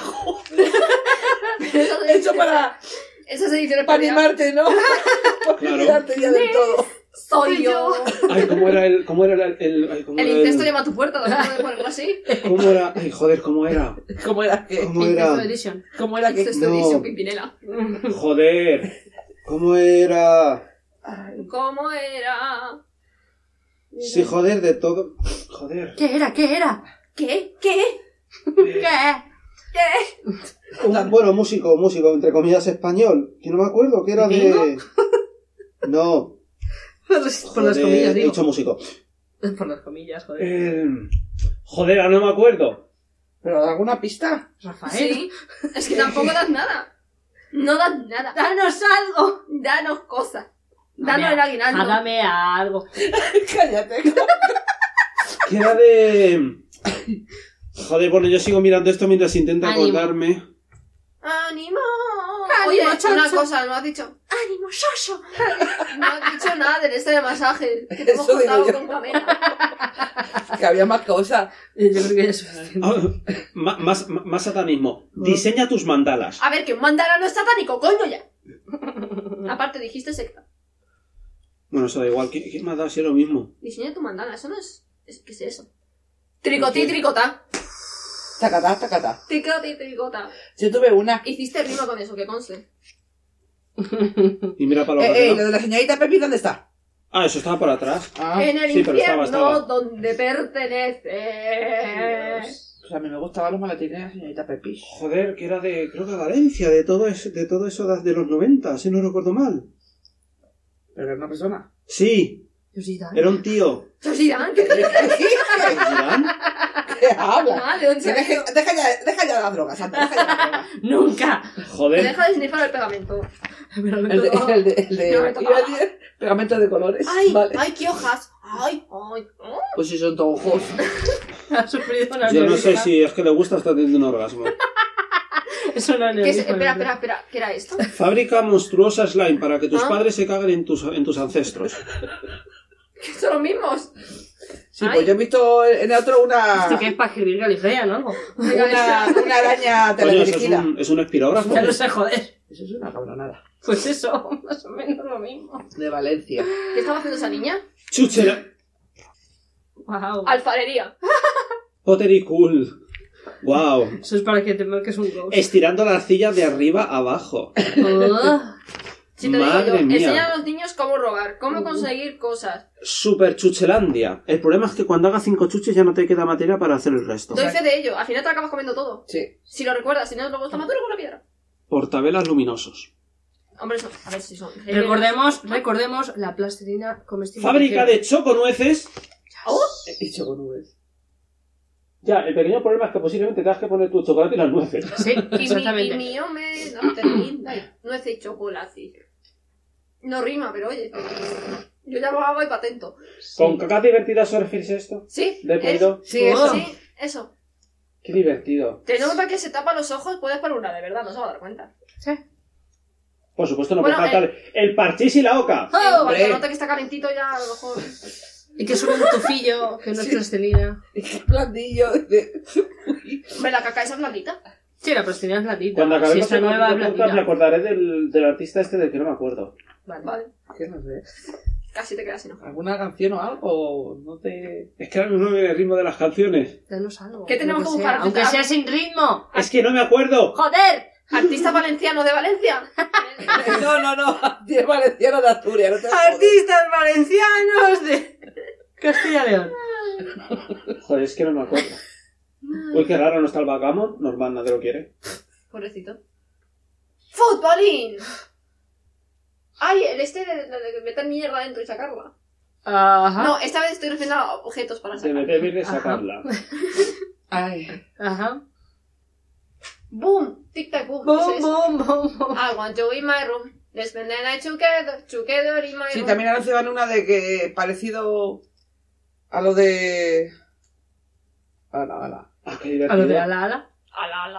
Hecho para Esas ediciones para animarte, ¿no? Por Claro. olvidarte ya del todo. Soy yo. Ay, ¿cómo era el cómo era El incesto llama a tu puerta, ¿no puedes ponerlo así? ¿Cómo era? Ay, joder, ¿cómo era? ¿Cómo era que? ¿Cómo Incesto era? Edition. ¿Cómo era que? Incesto No. edition Pimpinela. Joder. ¿Cómo era? ¿Cómo era? Sí, joder, de todo. Joder. ¿Qué era? ¿Qué era? ¿Qué? ¿Qué? ¿Qué? ¿Qué? Bueno, músico, entre comillas, español. Que no me acuerdo, que era de... ¿Bingo? No. Por las Joder, comillas, he digo. dicho músico. Por las comillas, joder. Joder, ahora no me acuerdo. ¿Pero alguna pista? Rafael. Sí. Es que tampoco das nada. No das nada. ¡Danos algo! Danos cosas. Danos el aguinaldo. Dame algo. Cállate. Que era de... Joder, bueno, yo sigo mirando esto mientras intento Ánimo. acordarme. ¡Ánimo! Ánimo, Oye, chocho. una cosa, no has dicho. ¡Ánimo, shosho! No has dicho nada del este de masaje. Que te hemos Eso digo contado yo. con Camela. Que había más cosas. Yo creo que ya es suficiente. Ah, más satanismo. Diseña tus mandalas. A ver, que un mandala no es satánico, coño ya. Aparte, dijiste secta. Bueno, eso da igual. ¿Qué más da si es lo mismo? Diseña tu mandala, eso no es. ¿Qué es eso? Tricotí, tricotá. Tacatá, tacatá. Tricotí, tricotá. Yo tuve una. Hiciste rima con eso, que conste. Y mira para lo Lo de la señorita Pepi, ¿dónde está? Ah, eso estaba por atrás. Ah, En el sí, pero infierno estaba. donde pertenece. pues a mí me gustaban los maletines de la señorita Pepi. Joder, que era de... Creo que Valencia, de todo eso de los 90, si no recuerdo mal. Pero era una persona. Sí, Yo sí, Dan. era un tío. Josirán, ¿qué ¿Dirán? ¿Qué habla? Ah, ¿de dónde Que salió? deja ya las drogas, Santa, deja ya las drogas. ¡Nunca! Joder. Deja de snifar el pegamento. Pero El de No me tocaba. iba a decir pegamento de colores. Ay, Vale. ay, qué hojas. Ay, ay. Oh. Pues si son todos ojos. ha sufrido una Yo no sé neurisma. si es que le gusta estar teniendo un orgasmo. Eso no es ¿Qué es? neurisma, Espera, ¿qué era esto? Fabrica monstruosa slime para que tus Ah. padres se caguen en tus ancestros. ¿Qué son los mismos? Sí, Ay. pues yo he visto en el otro Esto que es para escribir Galifreya, ¿no? Algo. una araña Coño, eso teledirigida. es un espirógrafo. Ya lo sé, joder. Eso es una cabronada. Pues eso, más o menos lo mismo. De Valencia. ¿Qué estaba haciendo esa niña? Chuchera. Wow. Alfarería. Pottery cool. Wow. Eso es para que te marques un ghost. Estirando la arcilla de arriba a abajo. Oh. Si te digo Madre yo, mía. enseña a los niños cómo robar, cómo conseguir cosas. Super chuchelandia. El problema es que cuando hagas 5 chuches ya no te queda materia para hacer el resto. Doy fe de ello, al final te acabas comiendo todo. Sí. Si lo recuerdas, si no, luego está maduro con la piedra. Portavelas luminosos. Hombre, eso, a ver si son. Recordemos la plastilina comestible. Fábrica de choconueces. Y con nubes. Ya, el pequeño problema es que posiblemente tengas que poner tu chocolate y las nueces. Sí, Y exactamente. mi hombre, no te rinda. Nuez y chocolate. No rima, pero oye. Yo ya lo hago y patento. ¿Con cacas divertidas os referís a esto? Sí. ¿De pedido? Sí, eso. Sí, eso. Qué divertido. Teniendo para que se tapa los ojos, puedes poner una de verdad, no se va a dar cuenta. Sí. Por supuesto, no Bueno, puede faltar el parchís y la oca. En hombre. cuanto note que está calentito, ya a lo mejor. Y que sube un tufillo, que no es plastilina. Y qué blandillo. Hombre, la caca esa es blandita. Sí, la plastilina es blandita. Cuando Si acabemos esta el nueva es podcast me blandita. acordaré del artista este del que no me acuerdo. Vale. ¿Qué no sé? Casi te quedas sin ojo. ¿Alguna canción o algo? No te... Es que ahora no me viene el ritmo de las canciones. Danos algo. ¿Qué tenemos lo que sea. buscar? Aunque sea sin ritmo. Es que no me acuerdo. ¡Joder! Artista valenciano de Valencia. No. Tiene valenciano de Asturias. No te jodes. Artistas valencianos de Castilla y León. Joder, es que no me acuerdo. Uy, qué raro, no está el backgammon. Normal, nadie lo quiere. Pobrecito. ¡Futbolín! Ay, el de meter mierda dentro y sacarla. Ajá. No, esta vez estoy refiriendo a objetos para De sacar. meter bien de Ajá. sacarla. Ay. Ajá. ¡Boom! Tic-tac-boom. Bom, Ese es. bom, bom, bom. I want you in my room. Let's spend the night together in my Sí, room. también anunciaban una de que parecido a lo de... Ala. Ah, qué A divertido. lo de ala ala. Ala.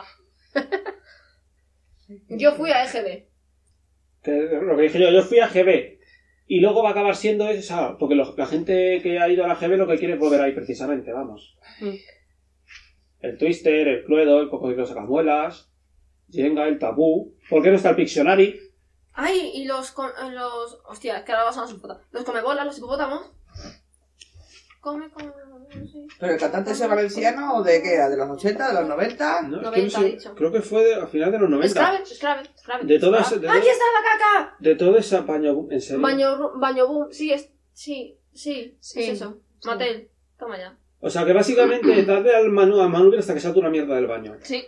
Yo fui a EGB. Lo que dije yo fui a GB. Y luego va a acabar siendo esa. Porque la gente que ha ido a la GB lo que quiere es volver ahí precisamente, vamos. Mm. El Twister, el Cluedo, el Cocodrilo Sacamuelas, Jenga, el Tabú. ¿Por qué no está el Pictionary? Ay, y los... Hostia, es que ahora vas a una puta. Los comebolas, los hipopótamos. Come, sí. ¿Pero el cantante ese valenciano o de qué era? ¿De los 80, de los 90? No, es que 90 no sé, ha dicho. creo que fue a final de los 90. Scrabble. De todas. ¡Aquí está la caca! De todo ese apaño. ¿En serio? Baño boom. Sí, Sí. es eso. Sí. Mattel, toma ya. O sea que básicamente darle al Manuel hasta que salte una mierda del baño. Sí.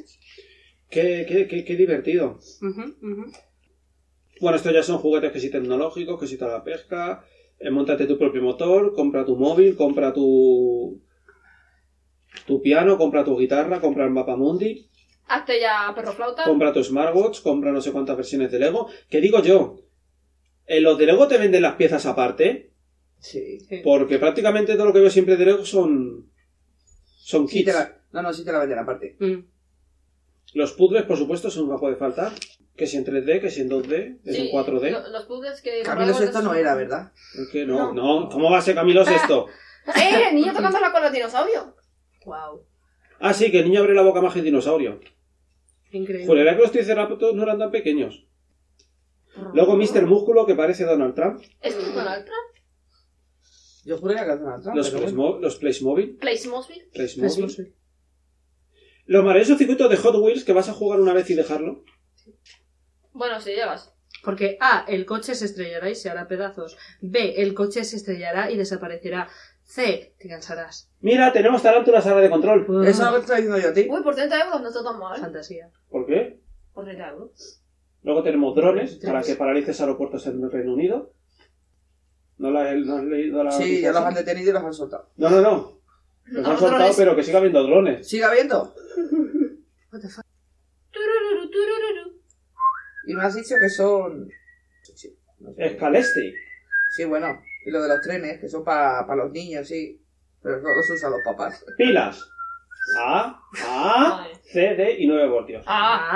Qué divertido. Ujú. Bueno, estos ya son juguetes que sí tecnológicos, que sí te la pesca. Móntate tu propio motor, compra tu móvil, compra tu piano, compra tu guitarra, compra el Mapamundi, Hazte ya perro flauta. compra tu smartwatch, compra no sé cuántas versiones de Lego. ¿Qué digo yo? Los de Lego te venden las piezas aparte, Sí. porque prácticamente todo lo que veo siempre de Lego son Sí kits. te la... No, sí te la venden aparte. Mm. Los puzzles, por supuesto, eso nunca puede faltar. Que si en 3D, que si en 2D, que si en 4D. Los puzzles que... Camilo Sesto no era, ¿verdad? Es que no. ¿Cómo va a ser Camilo Sesto? El niño tocándola con los dinosaurios. Wow. Ah, sí, que el niño abre la boca más que el dinosaurio. Increíble. Juraría que los triceratops no eran tan pequeños. Luego Mr. Músculo, que parece Donald Trump. ¿Es Donald Trump? Yo juraría que hacen atrás. Los Playmobil. Playmobil. Playmobil. Los maravillosos circuitos de Hot Wheels que vas a jugar una vez y dejarlo. Bueno, si llevas. Porque A, el coche se estrellará y se hará pedazos. B, el coche se estrellará y desaparecerá. C, te cansarás. Mira, tenemos tarántula sala de control. Eso es lo que te estoy diciendo yo a ti. Uy, por 30 euros no está tan mal. Fantasía. ¿Por qué? Por 30 euros. Luego tenemos drones para que paralices aeropuertos en el Reino Unido. ¿No has leído la Sí, noticia ya los esa? han detenido y los han soltado. No. Los han Los soltado, drones. pero que siga habiendo drones. ¿Sigue habiendo? What the fuck? Turururu, turururu. Y me has dicho que son... Sí, no sé. Escaleste. Sí, bueno. Y lo de los trenes, que son para los niños, sí. Pero no los usan los papás. Pilas. A, Vale. C, D y 9 voltios.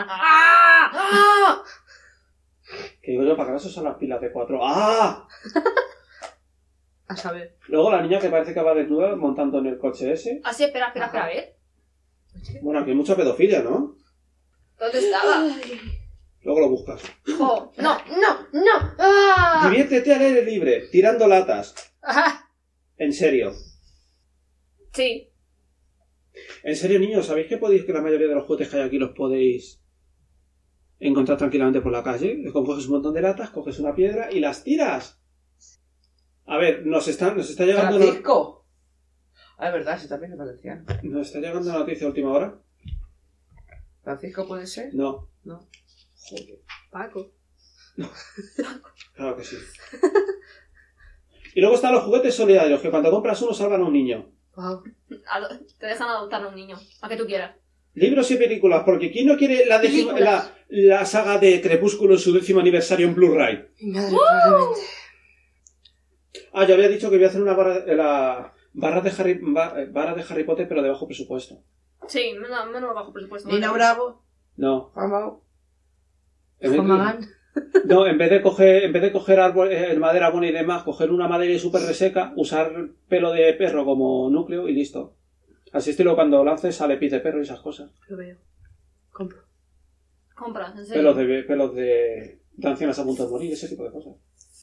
¡Ah! Que digo yo, ¿para qué vas a usar las pilas de 4? ¡Ah! A saber. Luego la niña que parece que va desnuda montando en el coche ese. Así, espera, a ver. Bueno, aquí hay mucha pedofilia, ¿no? ¿Dónde estaba? Luego lo buscas. Oh, no. ¡Ah! Diviértete al aire libre, tirando latas. Ajá. En serio. Sí. En serio, niños, ¿sabéis que la mayoría de los juguetes que hay aquí los podéis encontrar tranquilamente por la calle? Coges un montón de latas, coges una piedra y las tiras. A ver, nos está llegando ¿Francisco? Ah, es verdad, ese también es valenciano. nos está llegando una noticia a última hora. ¿Francisco puede ser? No. No. Joder. Paco. Claro que sí. Y luego están los juguetes solidarios, que cuando compras uno salvan a un niño. Wow. Te dejan adoptar a un niño. A que tú quieras. Libros y películas, porque ¿quién no quiere la saga de Crepúsculo en su 10º aniversario en Blu-ray? Mi madre, probablemente. Ah, yo había dicho que voy a hacer una barra de Harry Potter, pero de bajo presupuesto. Sí, menos bajo presupuesto. Nina Bravo. No. Juan Bao. Juan Magán. No, en vez de coger madera buena y demás, coger una madera súper reseca, usar pelo de perro como núcleo y listo. Así estilo cuando lances sale pis de perro y esas cosas. Lo veo. Compro. Compras, en serio. Pelos de ancianas a punto de morir, ese tipo de cosas.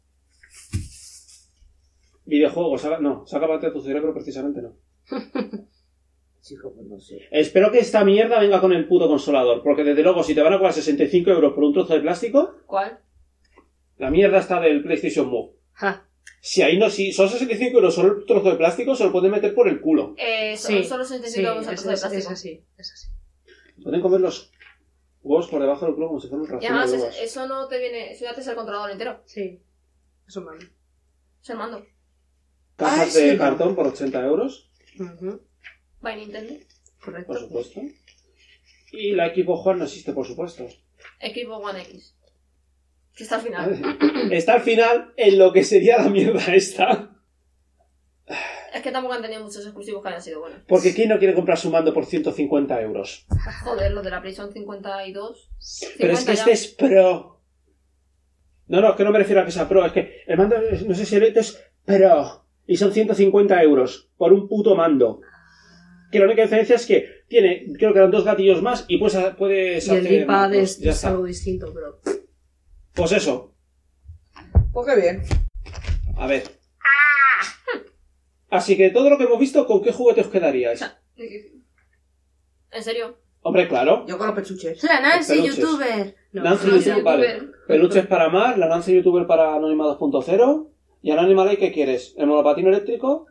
Videojuegos, saca parte de tu cerebro precisamente no. Chico, pues no sé. Espero que esta mierda venga con el puto consolador, porque desde luego si te van a cobrar 65 euros por un trozo de plástico, ¿Cuál? la mierda está del PlayStation Move. Ja. Si son 65 euros solo el trozo de plástico, se lo pueden meter por el culo. Solo 65 euros al trozo de plástico. Es así. Pueden comer los huevos por debajo del culo como si fueran un Y racimo además, de huevos. eso no te viene... Eso ya te es el controlador entero. Sí. Eso es malo. Es el mando. Cajas Ay, de sí. cartón por 80 euros, By Nintendo. Correcto. por supuesto. Y la Xbox One no existe, por supuesto. Xbox One X. Que está al final. Está al final en lo que sería la mierda esta. Es que tampoco han tenido muchos exclusivos que hayan sido buenos. Porque ¿quién no quiere comprar su mando por 150 euros? Joder, los de la Play son 52. Pero es 50 que ya. este es pro. No, es que no me refiero a que sea pro. Es que el mando, no sé si esto es pro. Y son 150 euros por un puto mando. Que la única diferencia es que tiene, creo que eran 2 gatillos más y puedes Y el hacer D-pad mandos. Ya es está. algo distinto, pero... Pues eso. Pues qué bien. A ver. Así que todo lo que hemos visto, ¿con qué juguete os quedaríais? ¿En serio? Hombre, claro. Yo con los pechuches. La Nancy, Peluches. youtuber. No, Nancy Nancy YouTuber, vale. YouTuber. Peluches para Mar, la Nancy YouTuber para Anónima 2.0. ¿Y Anónima Light qué quieres? ¿El monopatín eléctrico?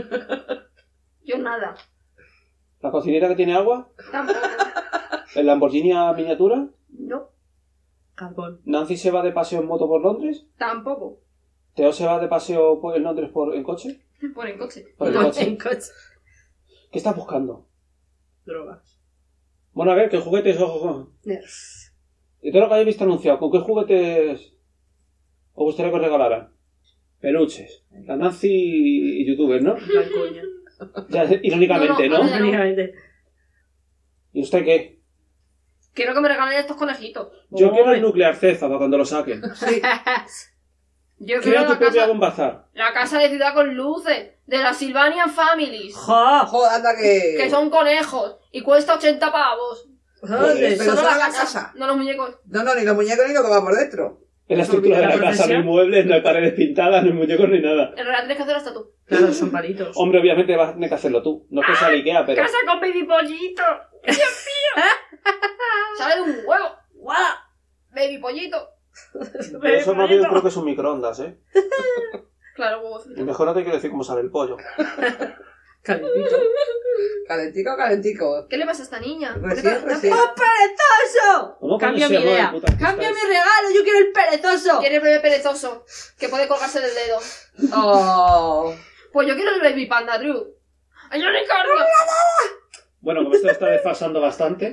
Yo nada. ¿La cocinita que tiene agua? Tampoco. ¿El Lamborghini a miniatura? No. Carbón. ¿Nancy se va de paseo en moto por Londres? Tampoco. ¿Teo se va de paseo en Londres en coche? Por el coche. Por el No, coche. en coche. ¿Qué estás buscando? Drogas. Bueno, a ver, ¿qué juguetes? Ojo. Nerf. Y todo lo que hayáis visto anunciado, ¿con qué juguetes os gustaría que os regalaran? Peluches. La Nancy YouTuber, ¿no? La coña. Ya, irónicamente, No, ¿no? no, Únicamente. ¿Y usted qué? Quiero que me regalen estos conejitos. Yo quiero el Uy. Nuclear Ceza para cuando lo saquen. Sí. Yo Crea quiero tu la propia casa, bombazar. la casa de ciudad con luces. De las Sylvanian Families. ¡Ja! Joder, anda que... Que son conejos. Y cuesta 80 pavos. ¿Dónde? Pero Solo solo la la casa. casa. No los muñecos. No, ni los muñecos ni lo que va por dentro. En la ¿Eso estructura de olvida la la casa no hay profesión? muebles, no hay paredes pintadas, no hay muñecos ni nada. En realidad tienes que hacer hasta tú. Claro, son palitos. Hombre, obviamente vas a tener que hacerlo tú. No es que sea el Ikea, pero... ¡Casa con baby pollito! ¡Dios mío! ¡Sale de un huevo! ¡Guau! ¡Baby pollito! Eso más bien creo que es un microondas, ¿eh? Claro, huevo frito. Y mejor no te quiero decir cómo sale el pollo. Calentito. Calentico, calentico. ¿Qué le pasa a esta niña? ¿Por qué Recién, tan- recién. ¡Oh, perezoso! ¿Cómo Cambia coño mi se llama idea. el puto artista ¡Cambia mi ese? regalo! ¡Yo quiero el perezoso! Quiere el bebé perezoso, que puede colgarse del dedo. Oh. Pues yo quiero el baby panda, Drew. ¡Ay, unicornio! Bueno, como esto está desfasando bastante...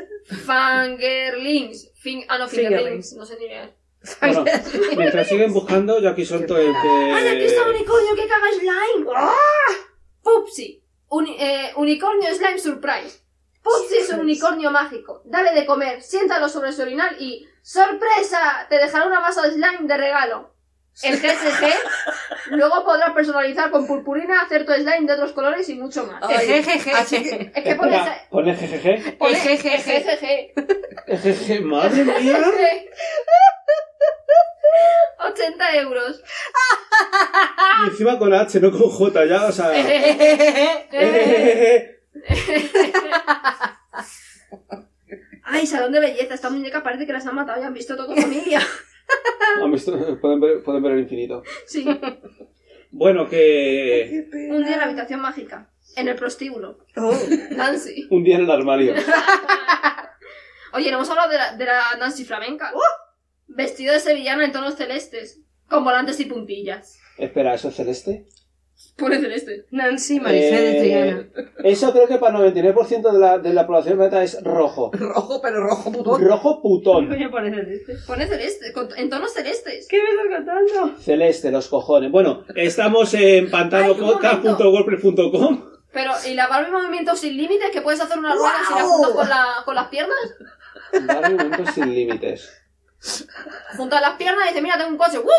Fangirlings. No, Fingerlings. No sé ni bien. Bueno, mientras siguen buscando, yo aquí suelto el que... ¡Ay, aquí está un unicornio que caga slime! ¡Ah! Pupsi. Unicornio slime surprise. Pupsi es un unicornio mágico. Dale de comer, siéntalo sobre su orinal y... ¡Sorpresa! Te dejará una masa de slime de regalo. El GSG luego podrás personalizar con purpurina, hacer tu slime de otros colores y mucho más. Ay, Jejeje. así que... Es que pone... Espera, pone GGG. pone Jejeje. GSG. GGG, madre mía. 80 euros. Y encima con H, no con J, ya, o sea... Ay, salón de belleza. Esta muñeca parece que las han matado y han visto toda tu familia. Han visto- pueden ver el infinito. Sí. Bueno, que... Qué pena. Un día en la habitación mágica. En el prostíbulo. Oh. Nancy. Un día en el armario. Oye, no hemos hablado de la Nancy flamenca. Vestido de sevillana en tonos celestes. Con volantes y puntillas. Espera, ¿eso es celeste? Pone celeste. Nancy Maricé de Triana. Eso creo que para el 99% de la población meta es rojo. Rojo, pero rojo putón. Rojo putón. Coño, parece este. Pone celeste. En tonos celestes. ¿Qué me estás contando? Celeste, los cojones. Bueno, estamos en pantanopodcast.wordpress.com. Pero, ¿y la Barbie Movimiento Sin Límites? Que puedes hacer una rueda si la juntas con las piernas. Vale, momentos sin límites. Junta las piernas y dice, mira, tengo un coche. ¡Woo!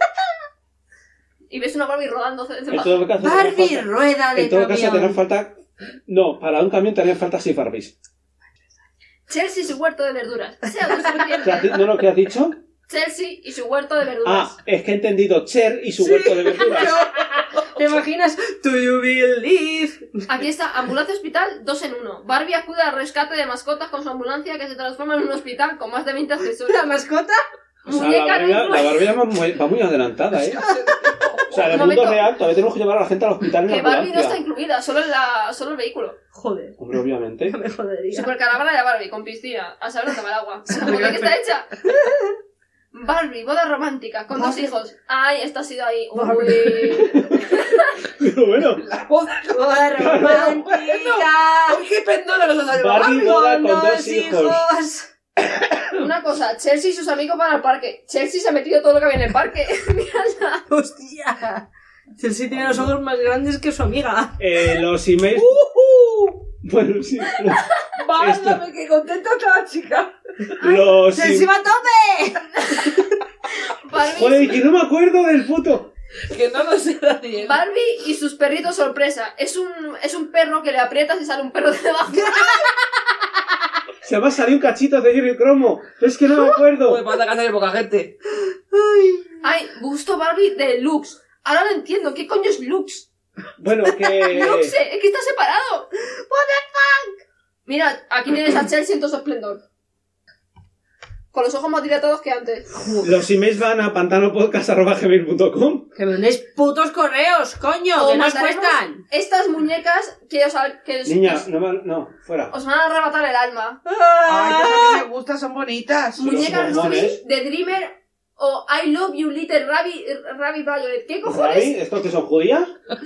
Y ves una Barbie rodando. En todo caso, Barbie rueda de en todo caso, camión. tenían falta... No, para un camión tenían falta 6 Barbies. Chelsea y su huerto de verduras. Sea lo ¿Qué has suficiente. di- ¿No lo que has dicho? Chelsea y su huerto de verduras. Ah, es que he entendido Cher y su huerto de verduras. ¿Te imaginas? Do you believe? Aquí está, ambulancia hospital 2 en 1. Barbie acude al rescate de mascotas con su ambulancia que se transforma en un hospital con más de 20 accesorios. ¿La mascota? O sea, Muñeca la no Barbie va muy adelantada, ¿eh? O sea, en el Un mundo momento. real todavía tenemos que llevar a la gente al hospital en Que Barbie no está ambulancia. incluida, solo el vehículo. Joder, Hombre, obviamente. me jodería. Supercaravana de Barbie, con piscina, a saber tomar agua. ¿Cómo de qué está hecha? Barbie, boda romántica, con 2 hijos. Ay, esta ha sido ahí. Uy. Pero bueno, La boda. Boda romántica. ¡Ay, qué pendón los dos años! Barbie boda con Con 2 hijos. Una cosa, Chelsea y sus amigos van al parque. Chelsea se ha metido todo lo que había en el parque. Mírala. Hostia. Chelsea tiene los ojos más grandes que su amiga. Los emails... Bueno, sí. ¡Válgame, qué contenta está la chica! Los ¡Chelsea va a tope! Barbie, Joder, que no me acuerdo del puto. Que no lo sé, Daniel. Barbie y sus perritos sorpresa. Es un perro que le aprietas y sale un perro de debajo. Se me ha salido un cachito de Jerry Cromo. Es que no me acuerdo. Pues manda a casa de poca gente. Ay, gusto Barbie de Lux. Ahora lo entiendo, ¿qué coño es Lux? Bueno, que... Luxe, es que está separado. What the fuck? Mira, aquí tienes a Chelsea en todo su esplendor. Con los ojos más dilatados que antes. Los emails van a pantanopodcast@gmail.com. Que me mandéis putos correos, coño, O que nos mandaremos cuestan. Estas muñecas que Niña, no, fuera. os van a arrebatar el alma. Ay, pues a mí me gustan, son bonitas. Muñecas bombones. Ruby de Dreamer o I Love You Little Rabbit Violet. ¿Qué cojones? ¿Ravi? ¿Estos que son judías?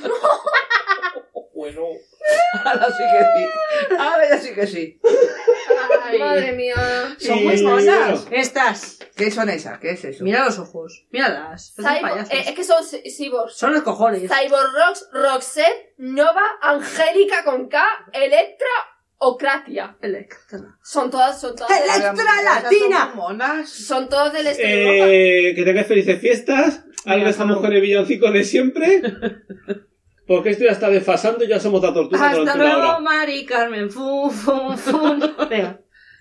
Bueno. Ahora sí que sí. Ahora ya sí que sí. Ay, madre mía. Son muy Y, monas. bueno, Estas. ¿Qué son esas? ¿Qué es eso? Mira los ojos. Míralas. Son payasos. Es que son cyborgs. Son los cojones. Cyborg Rocks, Roxette, Nova, Angélica con K, Electra o Kratia. Electra. Son todas Electra Latina. Son muy monas. son todas del este de Europa. que tengáis felices fiestas. Ahora estamos con el villancico de siempre. Porque esto ya está desfasando y ya somos la tortura Hasta durante una luego, hora. Mari Carmen. Fum, fum, fum. Venga.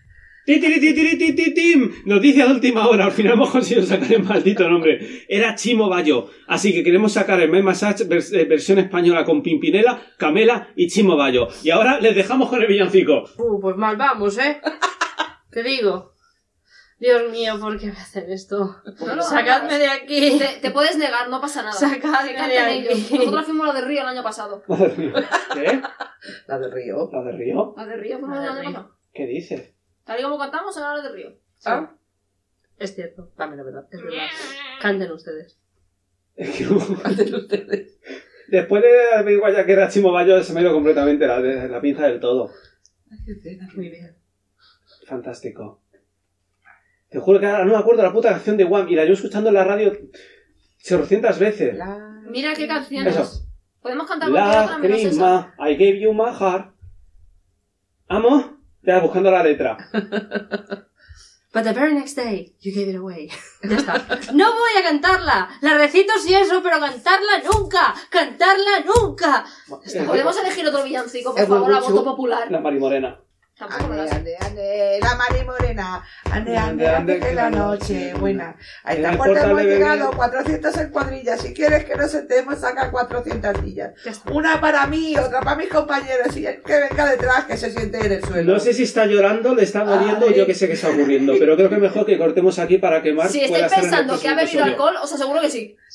Tim. Noticia de última hora. Al final hemos conseguido sacar el maldito nombre. Era Chimo Bayo. Así que queremos sacar el My Massage versión española con Pimpinela, Camela y Chimo Bayo. Y ahora les dejamos con el villancico. Pues mal vamos, ¿eh? Te digo. Dios mío, ¿por qué me hacen esto? No, Sacadme de aquí. Te puedes negar, no pasa nada. Sacadme Que de canten ellos. aquí. Nosotros fuimos la de Río el año pasado. ¿Qué? La del río. ¿La de Río? La de Río fuimos el La de año Río. pasado. ¿Qué dices? Tal y como cantamos, era la de Río. ¿Ah? Es cierto. También es verdad. Es verdad. Canten ustedes. Es que no. Antes ustedes. Después de averiguar ya que era Chimo Bayo, se me ha ido completamente la pinza del todo. Ay, qué pena. Muy bien. Fantástico. Te juro que ahora no me acuerdo la puta canción de Wham y la llevo escuchando en la radio 800 veces. Mira qué canciones. Eso. Podemos cantar cualquier otra menos esa. Lágrima, I gave you my heart. ¿Amo? Ya buscando la letra. But the very next day, you gave it away. Ya está. No voy a cantarla. La recito si eso, pero cantarla nunca. Cantarla nunca. Podemos elegir otro villancico, por El favor, a Guguchu. voto popular. La Marimorena. Tampoco me la Ande, sé. ande, la Mari Morena. Ande, que la noche buena. A En esta el puerta portal hemos de llegado, bebé. 400 en cuadrilla. Si quieres que nos sentemos, saca 400 villas. Ya está. Una para mí, otra para mis compañeros. Y el que venga detrás, que se siente en el suelo. No sé si está llorando, le está doliendo, Ay. yo que sé que está ocurriendo, pero creo que mejor que cortemos aquí para que Mark Si pueda estáis estar en el pensando que ha próximo bebido episodio. alcohol, os aseguro que sí.